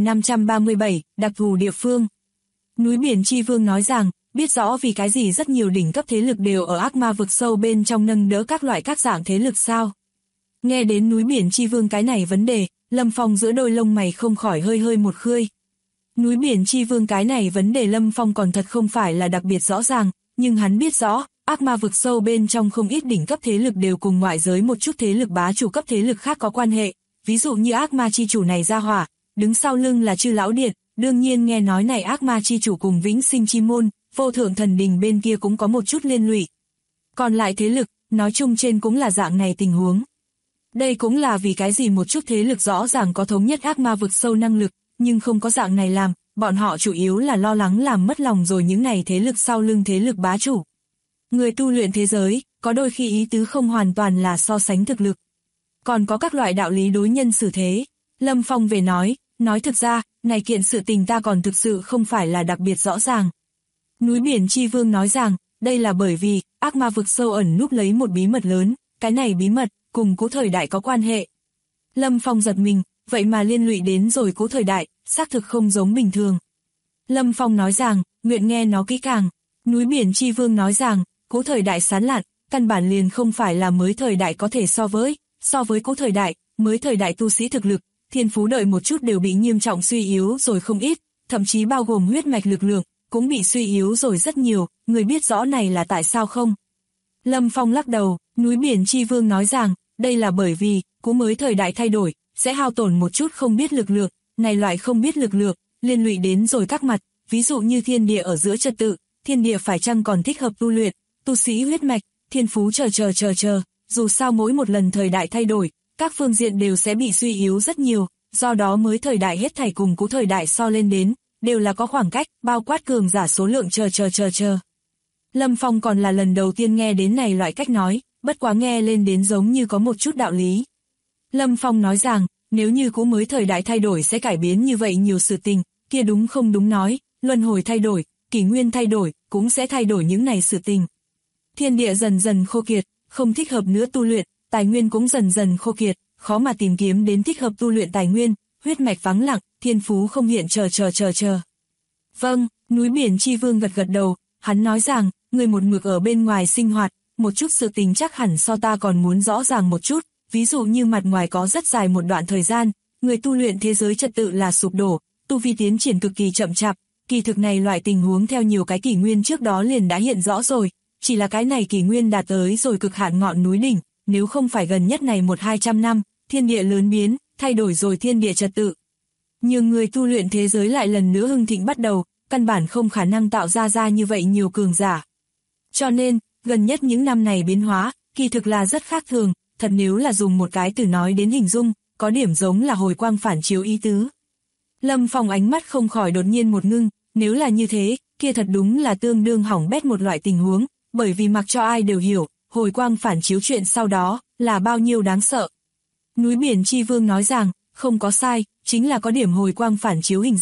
9537, đặc thù địa phương. Núi biển chi vương nói rằng, biết rõ vì cái gì rất nhiều đỉnh cấp thế lực đều ở ác ma vực sâu bên trong nâng đỡ các loại các dạng thế lực sao. Nghe đến núi biển chi vương cái này vấn đề, Lâm Phong giữa đôi lông mày không khỏi hơi hơi một khươi. Núi biển chi vương cái này vấn đề Lâm Phong còn thật không phải là đặc biệt rõ ràng, nhưng hắn biết rõ, ác ma vực sâu bên trong không ít đỉnh cấp thế lực đều cùng ngoại giới một chút thế lực bá chủ cấp thế lực khác có quan hệ, ví dụ như ác ma chi chủ này ra hỏa, đứng sau lưng là Chư Lão Điện, đương nhiên nghe nói này ác ma chi chủ cùng Vĩnh Sinh Chi Môn, Vô Thượng Thần Đình bên kia cũng có một chút liên lụy. Còn lại thế lực, nói chung trên cũng là dạng này tình huống. Đây cũng là vì cái gì một chút thế lực rõ ràng có thống nhất ác ma vực sâu năng lực, nhưng không có dạng này làm, bọn họ chủ yếu là lo lắng làm mất lòng rồi những này thế lực sau lưng thế lực bá chủ. Người tu luyện thế giới, có đôi khi ý tứ không hoàn toàn là so sánh thực lực. Còn có các loại đạo lý đối nhân xử thế. Lâm Phong về nói thực ra, này kiện sự tình ta còn thực sự không phải là đặc biệt rõ ràng. Núi biển chi vương nói rằng, đây là bởi vì, ác ma vực sâu ẩn núp lấy một bí mật lớn, cái này bí mật, cùng cố thời đại có quan hệ. Lâm Phong giật mình, vậy mà liên lụy đến rồi cố thời đại, xác thực không giống bình thường. Lâm Phong nói rằng, nguyện nghe nó kỹ càng. Núi biển chi vương nói rằng, cố thời đại sán lạn, căn bản liền không phải là mới thời đại có thể so với cố thời đại, mới thời đại tu sĩ thực lực, thiên phú đợi một chút đều bị nghiêm trọng suy yếu rồi không ít, thậm chí bao gồm huyết mạch lực lượng, cũng bị suy yếu rồi rất nhiều, người biết rõ này là tại sao không? Lâm Phong lắc đầu, núi biển chi vương nói rằng, đây là bởi vì, cố mới thời đại thay đổi, sẽ hao tổn một chút không biết lực lượng, này loại không biết lực lượng, liên lụy đến rồi các mặt, ví dụ như thiên địa ở giữa trật tự, thiên địa phải chăng còn thích hợp tu luyện, tu sĩ huyết mạch, thiên phú chờ, dù sao mỗi một lần thời đại thay đổi, các phương diện đều sẽ bị suy yếu rất nhiều, do đó mới thời đại hết thảy cùng cũ thời đại so lên đến, đều là có khoảng cách, bao quát cường giả số lượng chờ. Lâm Phong còn là lần đầu tiên nghe đến này loại cách nói, bất quá nghe lên đến giống như có một chút đạo lý. Lâm Phong nói rằng, nếu như cũ mới thời đại thay đổi sẽ cải biến như vậy nhiều sự tình, kia đúng không đúng nói, luân hồi thay đổi, kỷ nguyên thay đổi, cũng sẽ thay đổi những này sự tình. Thiên địa dần dần khô kiệt, không thích hợp nữa tu luyện, tài nguyên cũng dần dần khô kiệt, khó mà tìm kiếm đến thích hợp tu luyện tài nguyên, huyết mạch vắng lặng, thiên phú không hiện chờ. Vâng, núi biển chi vương gật đầu, hắn nói rằng, người một mực ở bên ngoài sinh hoạt, một chút sự tình chắc hẳn so ta còn muốn rõ ràng một chút, ví dụ như mặt ngoài có rất dài một đoạn thời gian, người tu luyện thế giới trật tự là sụp đổ, tu vi tiến triển cực kỳ chậm chạp, kỳ thực này loại tình huống theo nhiều cái kỷ nguyên trước đó liền đã hiện rõ rồi, chỉ là cái này kỷ nguyên đạt tới rồi cực hạn ngọn núi đỉnh, nếu không phải gần nhất này 100-200 năm, thiên địa lớn biến, thay đổi rồi thiên địa trật tự. Nhiều người tu luyện thế giới lại lần nữa hưng thịnh bắt đầu, căn bản không khả năng tạo ra như vậy nhiều cường giả. Cho nên, gần nhất những năm này biến hóa, kỳ thực là rất khác thường, thật nếu là dùng một cái từ nói đến hình dung, có điểm giống là hồi quang phản chiếu ý tứ. Lâm Phong ánh mắt không khỏi đột nhiên một ngưng, nếu là như thế, kia thật đúng là tương đương hỏng bét một loại tình huống, bởi vì mặc cho ai đều hiểu, hồi quang phản chiếu chuyện sau đó, là bao nhiêu đáng sợ. Núi biển chi vương nói rằng, không có sai, chính là có điểm hồi quang phản chiếu hình dạng,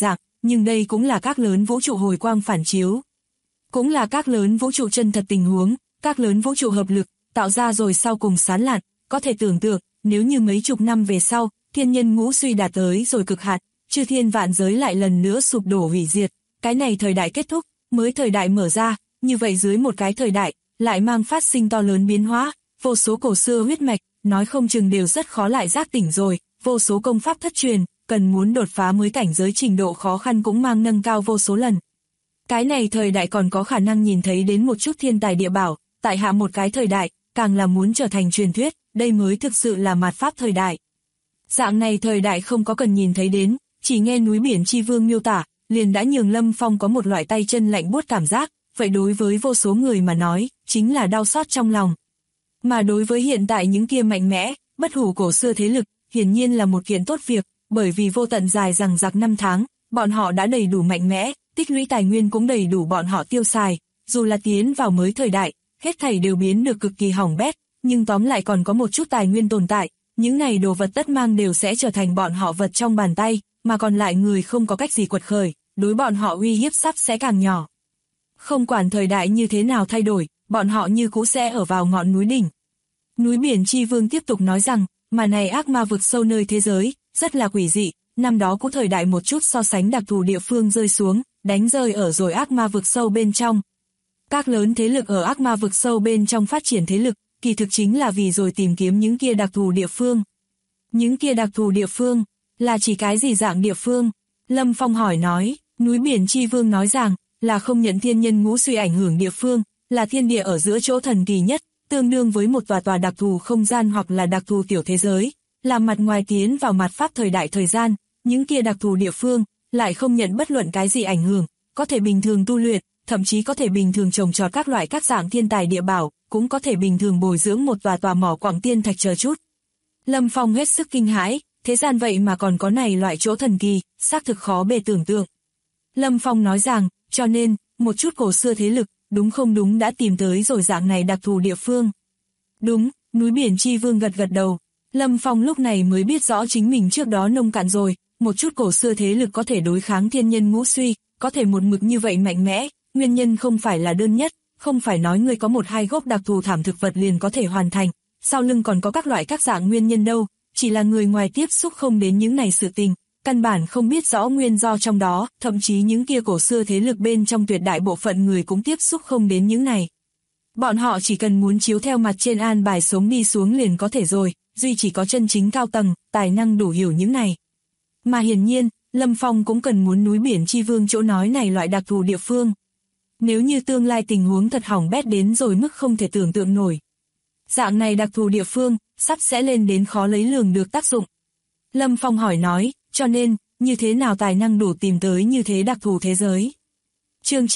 nhưng đây cũng là các lớn vũ trụ hồi quang phản chiếu. Cũng là các lớn vũ trụ chân thật tình huống, các lớn vũ trụ hợp lực, tạo ra rồi sau cùng sán lạn, có thể tưởng tượng, nếu như mấy chục năm về sau, thiên nhân ngũ suy đạt tới rồi cực hạn, chư thiên vạn giới lại lần nữa sụp đổ hủy diệt, cái này thời đại kết thúc, mới thời đại mở ra, như vậy dưới một cái thời đại, lại mang phát sinh to lớn biến hóa, vô số cổ xưa huyết mạch, nói không chừng đều rất khó lại giác tỉnh rồi, vô số công pháp thất truyền, cần muốn đột phá mới cảnh giới trình độ khó khăn cũng mang nâng cao vô số lần. Cái này thời đại còn có khả năng nhìn thấy đến một chút thiên tài địa bảo, tại hạ một cái thời đại, càng là muốn trở thành truyền thuyết, đây mới thực sự là mạt pháp thời đại. Dạng này thời đại không có cần nhìn thấy đến, chỉ nghe núi biển chi vương miêu tả, liền đã nhường Lâm Phong có một loại tay chân lạnh buốt cảm giác, vậy đối với vô số người mà nói, chính là đau xót trong lòng. Mà đối với hiện tại những kia mạnh mẽ, bất hủ cổ xưa thế lực, hiển nhiên là một kiện tốt việc, bởi vì vô tận dài rằng rạc năm tháng, bọn họ đã đầy đủ mạnh mẽ, tích lũy tài nguyên cũng đầy đủ bọn họ tiêu xài, dù là tiến vào mới thời đại, hết thảy đều biến được cực kỳ hỏng bét, nhưng tóm lại còn có một chút tài nguyên tồn tại, những này đồ vật tất mang đều sẽ trở thành bọn họ vật trong bàn tay, mà còn lại người không có cách gì quật khởi, đối bọn họ uy hiếp sắp sẽ càng nhỏ. Không quản thời đại như thế nào thay đổi, bọn họ như cũ sẽ ở vào ngọn núi đỉnh. Núi biển chi vương tiếp tục nói rằng, mà này ác ma vực sâu nơi thế giới, rất là quỷ dị, năm đó cũng thời đại một chút so sánh đặc thù địa phương rơi xuống, đánh rơi ở rồi ác ma vực sâu bên trong. Các lớn thế lực ở ác ma vực sâu bên trong phát triển thế lực, kỳ thực chính là vì rồi tìm kiếm những kia đặc thù địa phương. Những kia đặc thù địa phương, là chỉ cái gì dạng địa phương? Lâm Phong hỏi nói, núi biển chi vương nói rằng, là không nhận thiên nhân ngũ suy ảnh hưởng địa phương, là thiên địa ở giữa chỗ thần kỳ nhất, tương đương với một tòa đặc thù không gian hoặc là đặc thù tiểu thế giới, là mặt ngoài tiến vào mặt pháp thời đại thời gian, những kia đặc thù địa phương, lại không nhận bất luận cái gì ảnh hưởng, có thể bình thường tu luyện, thậm chí có thể bình thường trồng trọt các loại các dạng thiên tài địa bảo, cũng có thể bình thường bồi dưỡng một tòa mỏ quặng tiên thạch chờ chút. Lâm Phong hết sức kinh hãi, thế gian vậy mà còn có này loại chỗ thần kỳ, xác thực khó bề tưởng tượng. Lâm Phong nói rằng, cho nên, một chút cổ xưa thế lực, đúng không đúng đã tìm tới rồi dạng này đặc thù địa phương. Đúng, núi biển chi vương gật gật đầu. Lâm Phong lúc này mới biết rõ chính mình trước đó nông cạn rồi, một chút cổ xưa thế lực có thể đối kháng thiên nhân ngũ suy, có thể một mực như vậy mạnh mẽ, nguyên nhân không phải là đơn nhất, không phải nói người có một hai gốc đặc thù thảm thực vật liền có thể hoàn thành, sau lưng còn có các loại các dạng nguyên nhân đâu, chỉ là người ngoài tiếp xúc không đến những này sự tình, căn bản không biết rõ nguyên do trong đó, thậm chí những kia cổ xưa thế lực bên trong tuyệt đại bộ phận người cũng tiếp xúc không đến những này. Bọn họ chỉ cần muốn chiếu theo mặt trên an bài sống đi xuống liền có thể rồi, duy chỉ có chân chính cao tầng, tài năng đủ hiểu những này. Mà hiển nhiên, Lâm Phong cũng cần muốn núi biển chi vương chỗ nói này loại đặc thù địa phương. Nếu như tương lai tình huống thật hỏng bét đến rồi mức không thể tưởng tượng nổi. Dạng này đặc thù địa phương, sắp sẽ lên đến khó lấy lường được tác dụng. Lâm Phong hỏi nói, cho nên, như thế nào tài năng đủ tìm tới như thế đặc thù thế giới? Chương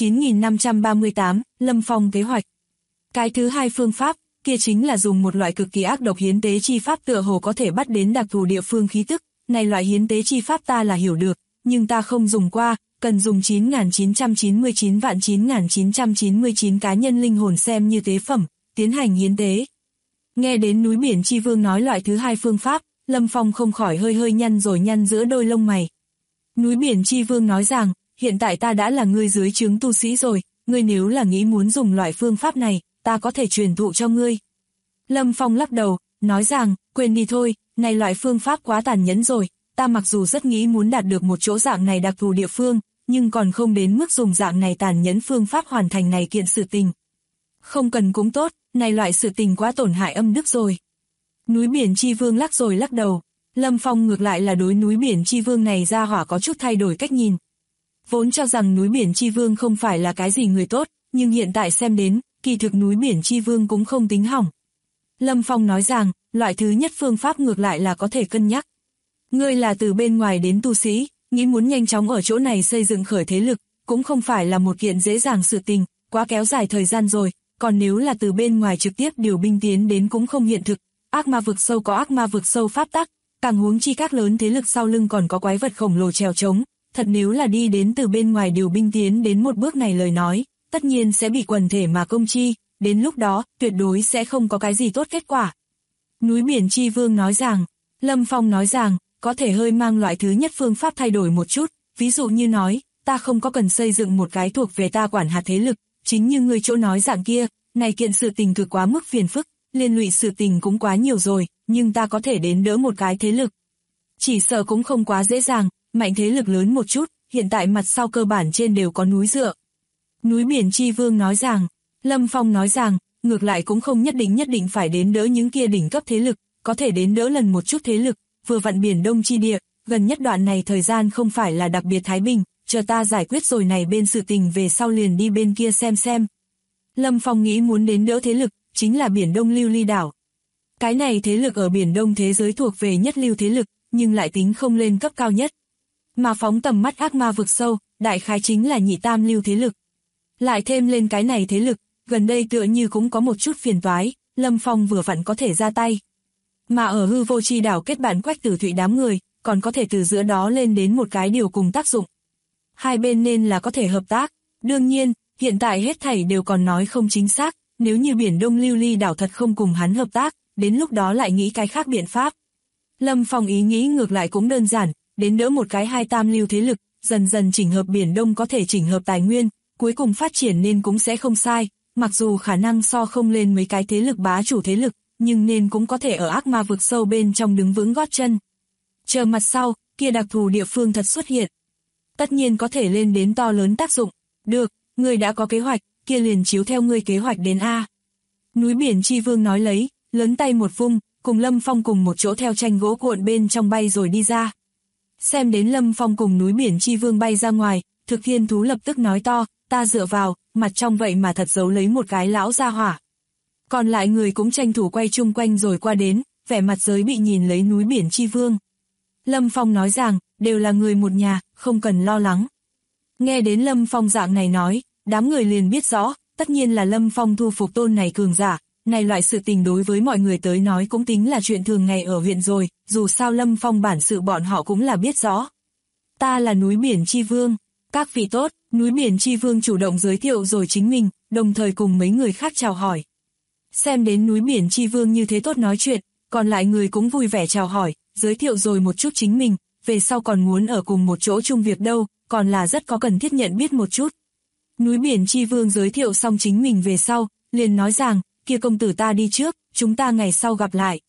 9538, Lâm Phong kế hoạch. Cái thứ hai phương pháp, kia chính là dùng một loại cực kỳ ác độc hiến tế chi pháp tựa hồ có thể bắt đến đặc thù địa phương khí tức. Này loại hiến tế chi pháp ta là hiểu được, nhưng ta không dùng qua, cần dùng 9.999 cá nhân linh hồn xem như tế phẩm, tiến hành hiến tế. Nghe đến núi biển chi vương nói loại thứ hai phương pháp, Lâm Phong không khỏi hơi nhăn giữa đôi lông mày. Núi biển chi vương nói rằng, hiện tại ta đã là ngươi dưới trướng tu sĩ rồi, ngươi nếu là nghĩ muốn dùng loại phương pháp này, ta có thể truyền thụ cho ngươi. Lâm Phong lắc đầu, nói rằng, quên đi thôi, này loại phương pháp quá tàn nhẫn rồi, ta mặc dù rất nghĩ muốn đạt được một chỗ dạng này đặc thù địa phương, nhưng còn không đến mức dùng dạng này tàn nhẫn phương pháp hoàn thành này kiện sự tình. Không cần cũng tốt, này loại sự tình quá tổn hại âm đức rồi. Núi biển chi vương lắc đầu, Lâm Phong ngược lại là đối núi biển chi vương này ra hỏa có chút thay đổi cách nhìn. Vốn cho rằng núi biển chi vương không phải là cái gì người tốt, nhưng hiện tại xem đến, kỳ thực núi biển chi vương cũng không tính hỏng. Lâm Phong nói rằng, loại thứ nhất phương pháp ngược lại là có thể cân nhắc. Ngươi là từ bên ngoài đến tu sĩ, nghĩ muốn nhanh chóng ở chỗ này xây dựng khởi thế lực, cũng không phải là một kiện dễ dàng sự tình, quá kéo dài thời gian rồi, còn nếu là từ bên ngoài trực tiếp điều binh tiến đến cũng không hiện thực. Ác ma vực sâu có ác ma vực sâu pháp tắc, càng huống chi các lớn thế lực sau lưng còn có quái vật khổng lồ trèo trống, thật nếu là đi đến từ bên ngoài điều binh tiến đến một bước này lời nói, tất nhiên sẽ bị quần thể mà công chi, đến lúc đó, tuyệt đối sẽ không có cái gì tốt kết quả. Núi biển chi vương nói rằng, Lâm Phong nói rằng, có thể hơi mang loại thứ nhất phương pháp thay đổi một chút, ví dụ như nói, ta không có cần xây dựng một cái thuộc về ta quản hạt thế lực, chính như ngươi chỗ nói dạng kia, này kiện sự tình cực quá mức phiền phức, liên lụy sự tình cũng quá nhiều rồi, nhưng ta có thể đến đỡ một cái thế lực. Chỉ sợ cũng không quá dễ dàng, mạnh thế lực lớn một chút, hiện tại mặt sau cơ bản trên đều có núi dựa. Núi Biển Chi Vương nói rằng, Lâm Phong nói rằng, ngược lại cũng không nhất định phải đến đỡ những kia đỉnh cấp thế lực, có thể đến đỡ lần một chút thế lực, vừa vặn Biển Đông chi địa, gần nhất đoạn này thời gian không phải là đặc biệt thái bình, chờ ta giải quyết rồi này bên sự tình về sau liền đi bên kia xem. Lâm Phong nghĩ muốn đến đỡ thế lực, chính là Biển Đông Lưu Ly đảo. Cái này thế lực ở Biển Đông thế giới thuộc về nhất lưu thế lực, nhưng lại tính không lên cấp cao nhất. Mà phóng tầm mắt ác ma vực sâu, đại khái chính là nhị tam lưu thế lực. Lại thêm lên cái này thế lực, gần đây tựa như cũng có một chút phiền toái, Lâm Phong vừa vặn có thể ra tay. Mà ở hư vô chi đảo kết bạn Quách Tử Thụy đám người, còn có thể từ giữa đó lên đến một cái điều cùng tác dụng. Hai bên nên là có thể hợp tác. Đương nhiên, hiện tại hết thảy đều còn nói không chính xác, nếu như Biển Đông Lưu Ly đảo thật không cùng hắn hợp tác, đến lúc đó lại nghĩ cái khác biện pháp. Lâm Phong ý nghĩ ngược lại cũng đơn giản, đến đỡ một cái hai tam lưu thế lực, dần dần chỉnh hợp Biển Đông có thể chỉnh hợp tài nguyên, cuối cùng phát triển nên cũng sẽ không sai, mặc dù khả năng so không lên mấy cái thế lực bá chủ thế lực, nhưng nên cũng có thể ở ác ma vực sâu bên trong đứng vững gót chân. Chờ mặt sau, kia đặc thù địa phương thật xuất hiện. Tất nhiên có thể lên đến to lớn tác dụng. Được, ngươi đã có kế hoạch, kia liền chiếu theo ngươi kế hoạch đến A. Núi Biển Chi Vương nói lấy, lớn tay một vung, cùng Lâm Phong cùng một chỗ theo tranh gỗ cuộn bên trong bay rồi đi ra. Xem đến Lâm Phong cùng Núi Biển Chi Vương bay ra ngoài, Thực Thiên Thú lập tức nói to, ta dựa vào, mặt trong vậy mà thật giấu lấy một cái lão gia hỏa. Còn lại người cũng tranh thủ quay chung quanh rồi qua đến, vẻ mặt giới bị nhìn lấy Núi Biển Chi Vương. Lâm Phong nói rằng, đều là người một nhà, không cần lo lắng. Nghe đến Lâm Phong dạng này nói, đám người liền biết rõ, tất nhiên là Lâm Phong thu phục tôn này cường giả, này loại sự tình đối với mọi người tới nói cũng tính là chuyện thường ngày ở huyện rồi, dù sao Lâm Phong bản sự bọn họ cũng là biết rõ. Ta là Núi Biển Chi Vương, các vị tốt, Núi Biển Chi Vương chủ động giới thiệu rồi chính mình, đồng thời cùng mấy người khác chào hỏi. Xem đến Núi Biển Chi Vương như thế tốt nói chuyện, còn lại người cũng vui vẻ chào hỏi, giới thiệu rồi một chút chính mình, về sau còn muốn ở cùng một chỗ chung việc đâu, còn là rất có cần thiết nhận biết một chút. Núi Biển Chi Vương giới thiệu xong chính mình về sau, liền nói rằng, kia công tử ta đi trước, chúng ta ngày sau gặp lại.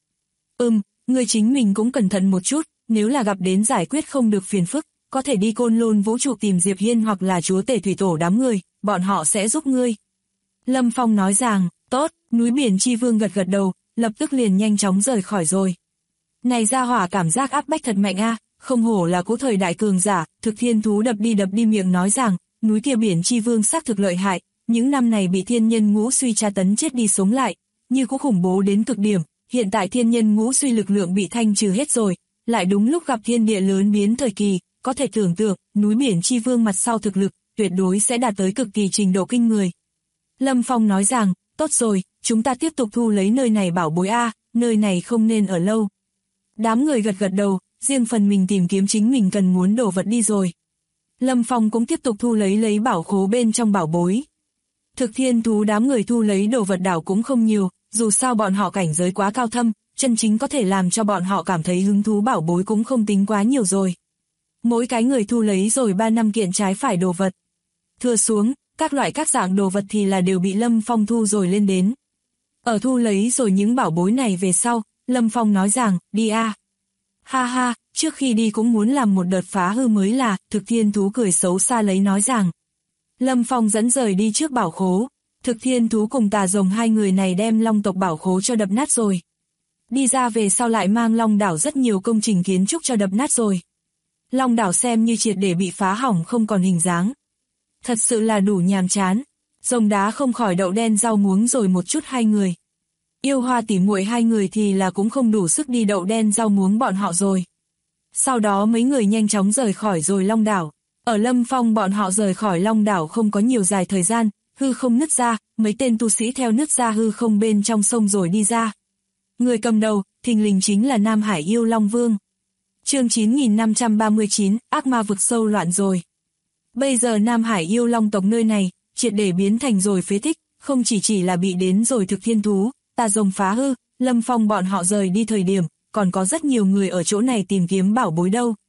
Người chính mình cũng cẩn thận một chút, nếu là gặp đến giải quyết không được phiền phức, có thể đi Côn Lôn Vũ trụ tìm Diệp Hiên hoặc là chúa tể thủy tổ đám người, bọn họ sẽ giúp ngươi. Lâm Phong nói rằng, tốt, Núi Biển Chi Vương gật gật đầu, lập tức liền nhanh chóng rời khỏi rồi. Này ra hỏa cảm giác áp bách thật mạnh a, không hổ là cố thời đại cường giả, Thực Thiên Thú đập đi miệng nói rằng, núi kia Biển Chi Vương xác thực lợi hại, những năm này bị thiên nhân ngũ suy tra tấn chết đi sống lại, như cũng khủng bố đến cực điểm, hiện tại thiên nhân ngũ suy lực lượng bị thanh trừ hết rồi, lại đúng lúc gặp thiên địa lớn biến thời kỳ, có thể tưởng tượng, núi Biển Chi Vương mặt sau thực lực, tuyệt đối sẽ đạt tới cực kỳ trình độ kinh người. Lâm Phong nói rằng, tốt rồi, chúng ta tiếp tục thu lấy nơi này bảo bối a, nơi này không nên ở lâu. Đám người gật gật đầu, riêng phần mình tìm kiếm chính mình cần muốn đồ vật đi rồi. Lâm Phong cũng tiếp tục thu lấy bảo khố bên trong bảo bối. Thực Thiên Thú đám người thu lấy đồ vật đảo cũng không nhiều, dù sao bọn họ cảnh giới quá cao thâm, chân chính có thể làm cho bọn họ cảm thấy hứng thú bảo bối cũng không tính quá nhiều rồi. Mỗi cái người thu lấy rồi 3 năm kiện trái phải đồ vật. Thừa xuống, các loại các dạng đồ vật thì là đều bị Lâm Phong thu rồi lên đến. Ở thu lấy rồi những bảo bối này về sau, Lâm Phong nói rằng, đi a. Ha ha, trước khi đi cũng muốn làm một đợt phá hư mới là, Thực Thiên Thú cười xấu xa lấy nói rằng. Lâm Phong dẫn rời đi trước bảo khố, Thực Thiên Thú cùng Tà Rồng hai người này đem Long tộc bảo khố cho đập nát rồi. Đi ra về sau lại mang Long đảo rất nhiều công trình kiến trúc cho đập nát rồi. Long đảo xem như triệt để bị phá hỏng không còn hình dáng. Thật sự là đủ nhàm chán. Rồng đá không khỏi đậu đen rau muống rồi một chút hai người. Yêu Hoa tỉ muội hai người thì là cũng không đủ sức đi đậu đen rau muống bọn họ rồi. Sau đó mấy người nhanh chóng rời khỏi rồi Long đảo. Ở Lâm Phong bọn họ rời khỏi Long đảo không có nhiều dài thời gian, hư không nứt ra, mấy tên tu sĩ theo nứt ra hư không bên trong sông rồi đi ra. Người cầm đầu, thình lình chính là Nam Hải Yêu Long Vương. Chương 9539, ác ma vực sâu loạn rồi. Bây giờ Nam Hải Yêu Long tộc nơi này, triệt để biến thành rồi phế tích, không chỉ là bị đến rồi Thực Thiên Thú, Tà Rồng phá hư, Lâm Phong bọn họ rời đi thời điểm, còn có rất nhiều người ở chỗ này tìm kiếm bảo bối đâu.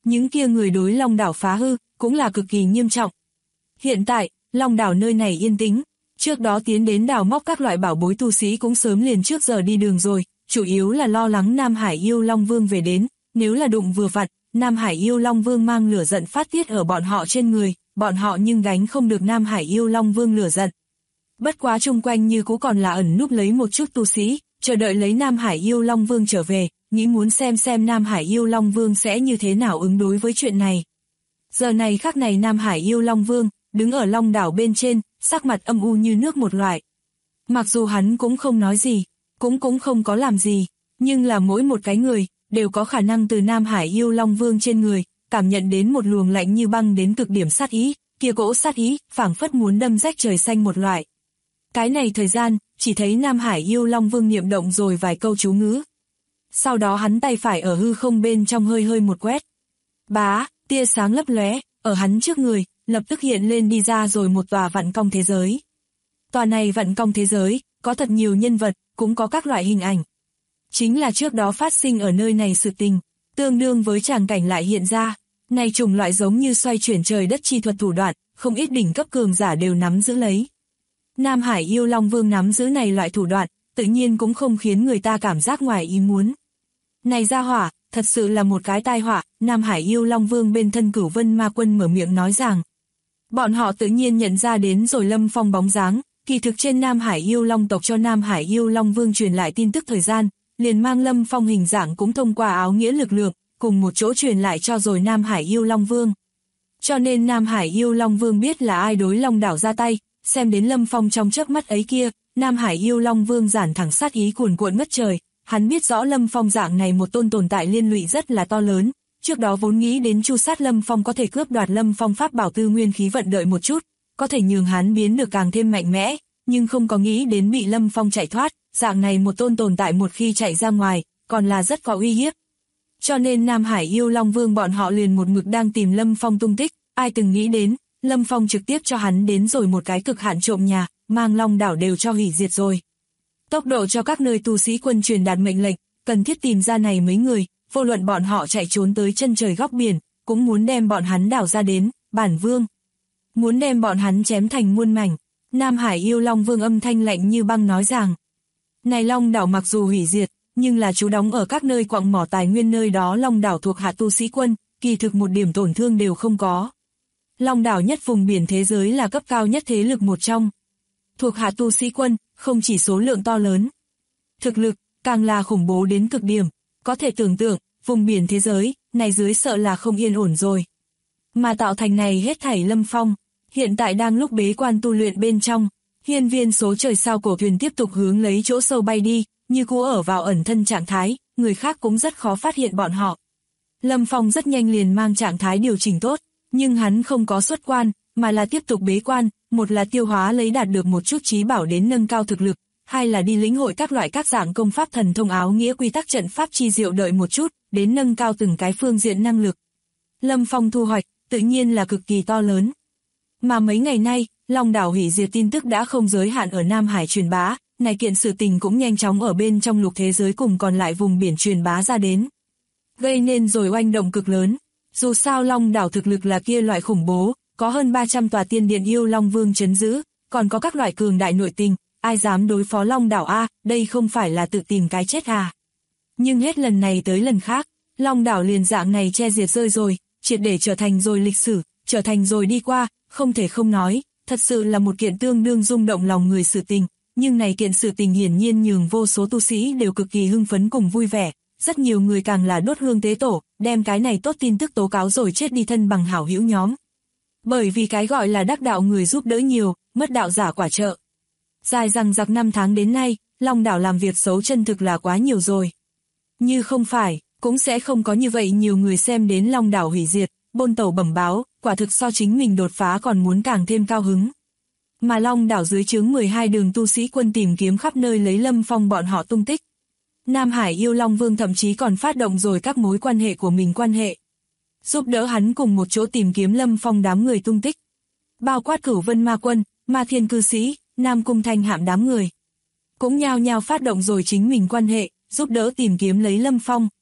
những kia người đối Long đảo phá hư, cũng là cực kỳ nghiêm trọng. Hiện tại, Long đảo nơi này yên tĩnh, trước đó tiến đến đào móc các loại bảo bối tu sĩ cũng sớm liền trước giờ đi đường rồi, chủ yếu là lo lắng Nam Hải Yêu Long Vương về đến, nếu là đụng vừa vặn, Nam Hải Yêu Long Vương mang lửa giận phát tiết ở bọn họ trên người, bọn họ nhưng gánh không được Nam Hải Yêu Long Vương lửa giận. Bất quá chung quanh như cũ còn là ẩn núp lấy một chút tu sĩ, chờ đợi lấy Nam Hải Yêu Long Vương trở về, nghĩ muốn xem Nam Hải Yêu Long Vương sẽ như thế nào ứng đối với chuyện này. Giờ này khắc này Nam Hải Yêu Long Vương, đứng ở Long đảo bên trên, sắc mặt âm u như nước một loại. Mặc dù hắn cũng không nói gì, cũng không có làm gì, nhưng là mỗi một cái người, đều có khả năng từ Nam Hải Yêu Long Vương trên người, cảm nhận đến một luồng lạnh như băng đến cực điểm sát ý, kia cỗ sát ý, phảng phất muốn đâm rách trời xanh một loại. Cái này thời gian, chỉ thấy Nam Hải Yêu Long Vương niệm động rồi vài câu chú ngữ. Sau đó hắn tay phải ở hư không bên trong hơi một quét. Bá, tia sáng lấp lóe, ở hắn trước người, lập tức hiện lên đi ra rồi một tòa vạn cong thế giới. Tòa này vạn cong thế giới, có thật nhiều nhân vật, cũng có các loại hình ảnh. Chính là trước đó phát sinh ở nơi này sự tình, tương đương với tràng cảnh lại hiện ra. Này chủng loại giống như xoay chuyển trời đất chi thuật thủ đoạn, không ít đỉnh cấp cường giả đều nắm giữ lấy. Nam Hải Yêu Long Vương nắm giữ này loại thủ đoạn, tự nhiên cũng không khiến người ta cảm giác ngoài ý muốn. Này gia hỏa, thật sự là một cái tai họa, Nam Hải Yêu Long Vương bên thân Cửu Vân Ma Quân mở miệng nói rằng. Bọn họ tự nhiên nhận ra đến rồi Lâm Phong bóng dáng, kỳ thực trên Nam Hải Yêu Long tộc cho Nam Hải Yêu Long Vương truyền lại tin tức thời gian, liền mang Lâm Phong hình dạng cũng thông qua áo nghĩa lực lượng, cùng một chỗ truyền lại cho rồi Nam Hải Yêu Long Vương. Cho nên Nam Hải Yêu Long Vương biết là ai đối Long đảo ra tay, xem đến Lâm Phong trong chớp mắt ấy kia, Nam Hải Yêu Long Vương giản thẳng sát ý cuồn cuộn ngất trời, hắn biết rõ Lâm Phong dạng này một tôn tồn tại liên lụy rất là to lớn, trước đó vốn nghĩ đến chu sát Lâm Phong có thể cướp đoạt Lâm Phong pháp bảo tư nguyên khí vận đợi một chút, có thể nhường hắn biến được càng thêm mạnh mẽ, nhưng không có nghĩ đến bị Lâm Phong chạy thoát, dạng này một tôn tồn tại một khi chạy ra ngoài, còn là rất có uy hiếp. Cho nên Nam Hải Yêu Long Vương bọn họ liền một mực đang tìm Lâm Phong tung tích, ai từng nghĩ đến, Lâm Phong trực tiếp cho hắn đến rồi một cái cực hạn trộm nhà, mang Long đảo đều cho hủy diệt rồi. Tốc độ cho các nơi tu sĩ quân truyền đạt mệnh lệnh, cần thiết tìm ra này mấy người, vô luận bọn họ chạy trốn tới chân trời góc biển, cũng muốn đem bọn hắn đảo ra đến, bản vương. Muốn đem bọn hắn chém thành muôn mảnh, Nam Hải Yêu Long Vương âm thanh lạnh như băng nói rằng. Này Long đảo mặc dù hủy diệt, nhưng là trú đóng ở các nơi quặng mỏ tài nguyên nơi đó Long đảo thuộc hạ tu sĩ quân, kỳ thực một điểm tổn thương đều không có. Long đảo nhất vùng biển thế giới là cấp cao nhất thế lực một trong. Thuộc hạ tu sĩ quân, không chỉ số lượng to lớn. Thực lực, càng là khủng bố đến cực điểm, có thể tưởng tượng, vùng biển thế giới, này dưới sợ là không yên ổn rồi. Mà tạo thành này hết thảy Lâm Phong, hiện tại đang lúc bế quan tu luyện bên trong, hiên viên số trời sao cổ thuyền tiếp tục hướng lấy chỗ sâu bay đi, như cũ ở vào ẩn thân trạng thái, người khác cũng rất khó phát hiện bọn họ. Lâm Phong rất nhanh liền mang trạng thái điều chỉnh tốt, nhưng hắn không có xuất quan, mà là tiếp tục bế quan, một là tiêu hóa lấy đạt được một chút trí bảo đến nâng cao thực lực, hai là đi lĩnh hội các loại các dạng công pháp thần thông áo nghĩa quy tắc trận pháp chi diệu đợi một chút, đến nâng cao từng cái phương diện năng lực. Lâm Phong thu hoạch, tự nhiên là cực kỳ to lớn. Mà mấy ngày nay, Long đảo hủy diệt tin tức đã không giới hạn ở Nam Hải truyền bá, này kiện sự tình cũng nhanh chóng ở bên trong lục thế giới cùng còn lại vùng biển truyền bá ra đến. Gây nên rồi oanh động cực lớn. Dù sao Long đảo thực lực là kia loại khủng bố, có hơn 300 tòa tiên điện Yêu Long Vương trấn giữ, còn có các loại cường đại nội tình, ai dám đối phó Long đảo a, đây không phải là tự tìm cái chết à. Nhưng hết lần này tới lần khác, Long đảo liền dạng này che diệt rơi rồi, triệt để trở thành rồi lịch sử, trở thành rồi đi qua, không thể không nói, thật sự là một kiện tương đương rung động lòng người sự tình, nhưng này kiện sự tình hiển nhiên nhường vô số tu sĩ đều cực kỳ hưng phấn cùng vui vẻ. Rất nhiều người càng là đốt hương tế tổ, đem cái này tốt tin tức tố cáo rồi chết đi thân bằng hảo hữu nhóm. Bởi vì cái gọi là đắc đạo người giúp đỡ nhiều, mất đạo giả quả trợ. Dài dằng dặc 5 tháng đến nay, Long đảo làm việc xấu chân thực là quá nhiều rồi. Như không phải, cũng sẽ không có như vậy nhiều người xem đến Long đảo hủy diệt, bôn tẩu bẩm báo, quả thực so chính mình đột phá còn muốn càng thêm cao hứng. Mà Long đảo dưới trướng 12 đường tu sĩ quân tìm kiếm khắp nơi lấy Lâm Phong bọn họ tung tích. Nam Hải Yêu Long Vương thậm chí còn phát động rồi các mối quan hệ của mình quan hệ. Giúp đỡ hắn cùng một chỗ tìm kiếm Lâm Phong đám người tung tích. Bao quát Cửu Vân Ma Quân, Ma Thiên Cư Sĩ, Nam Cung Thanh Hạm đám người. Cũng nhao nhao phát động rồi chính mình quan hệ, giúp đỡ tìm kiếm lấy Lâm Phong.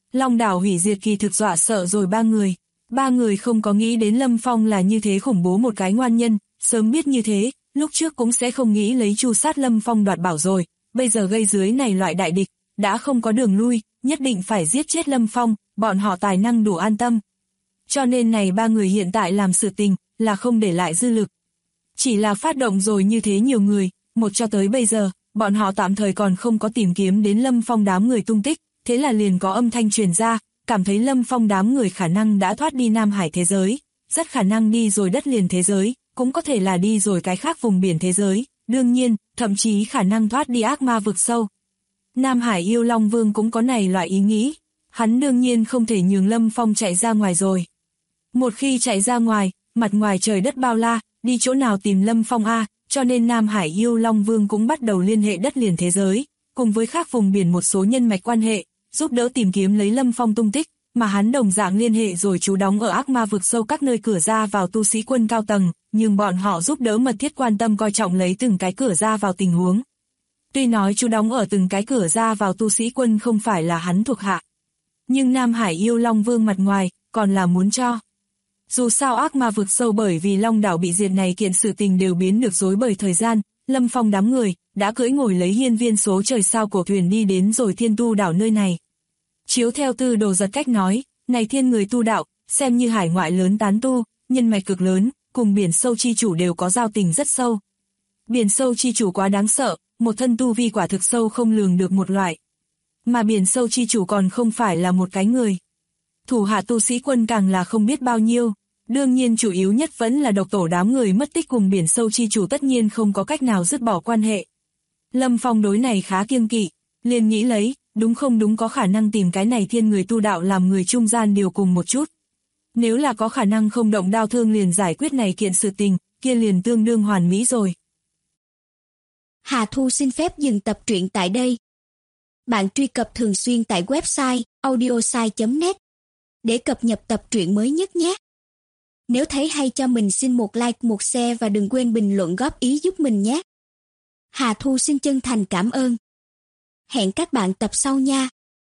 Long đảo hủy diệt kỳ thực dọa sợ rồi ba người. Ba người không có nghĩ đến Lâm Phong là như thế khủng bố một cái ngoan nhân, sớm biết như thế, lúc trước cũng sẽ không nghĩ lấy tru sát Lâm Phong đoạt bảo rồi, bây giờ gây dưới này loại đại địch, đã không có đường lui, nhất định phải giết chết Lâm Phong, bọn họ tài năng đủ an tâm. Cho nên này ba người hiện tại làm sự tình, là không để lại dư lực. Chỉ là phát động rồi như thế nhiều người, một cho tới bây giờ, bọn họ tạm thời còn không có tìm kiếm đến Lâm Phong đám người tung tích, thế là liền có âm thanh truyền ra, cảm thấy Lâm Phong đám người khả năng đã thoát đi Nam Hải thế giới, rất khả năng đi rồi đất liền thế giới, cũng có thể là đi rồi cái khác vùng biển thế giới, đương nhiên, thậm chí khả năng thoát đi ác ma vực sâu. Nam Hải yêu Long Vương cũng có này loại ý nghĩ, hắn đương nhiên không thể nhường Lâm Phong chạy ra ngoài rồi. Một khi chạy ra ngoài, mặt ngoài trời đất bao la, đi chỗ nào tìm Lâm Phong a, cho nên Nam Hải yêu Long Vương cũng bắt đầu liên hệ đất liền thế giới, cùng với khác vùng biển một số nhân mạch quan hệ, giúp đỡ tìm kiếm lấy Lâm Phong tung tích, mà hắn đồng dạng liên hệ rồi trú đóng ở ác ma vực sâu các nơi cửa ra vào tu sĩ quân cao tầng, nhưng bọn họ giúp đỡ mật thiết quan tâm coi trọng lấy từng cái cửa ra vào tình huống. Tuy nói trú đóng ở từng cái cửa ra vào tu sĩ quân không phải là hắn thuộc hạ, nhưng Nam Hải yêu Long Vương mặt ngoài, còn là muốn cho. Dù sao ác ma vực sâu bởi vì Long đảo bị diệt này kiện sự tình đều biến được rối bời thời gian, Lâm Phong đám người, đã cưỡi ngồi lấy hiên viên số trời sao cổ thuyền đi đến rồi thiên tu đảo nơi này. Chiếu theo Tư Đồ Giật cách nói, này thiên người tu đạo, xem như hải ngoại lớn tán tu, nhân mạch cực lớn, cùng biển sâu chi chủ đều có giao tình rất sâu. Biển sâu chi chủ quá đáng sợ, một thân tu vi quả thực sâu không lường được một loại. Mà biển sâu chi chủ còn không phải là một cái người. Thủ hạ tu sĩ quân càng là không biết bao nhiêu, đương nhiên chủ yếu nhất vẫn là độc tổ đám người mất tích cùng biển sâu chi chủ tất nhiên không có cách nào dứt bỏ quan hệ. Lâm Phong đối này khá kiêng kỵ, liền nghĩ lấy, đúng không đúng có khả năng tìm cái này thiên người tu đạo làm người trung gian điều cùng một chút. Nếu là có khả năng không động đao thương liền giải quyết này kiện sự tình, kia liền tương đương hoàn mỹ rồi. Hà Thu xin phép dừng tập truyện tại đây. Bạn truy cập thường xuyên tại website audiosai.net để cập nhật tập truyện mới nhất nhé. Nếu thấy hay cho mình xin một like, một share và đừng quên bình luận góp ý giúp mình nhé. Hà Thu xin chân thành cảm ơn. Hẹn các bạn tập sau nha.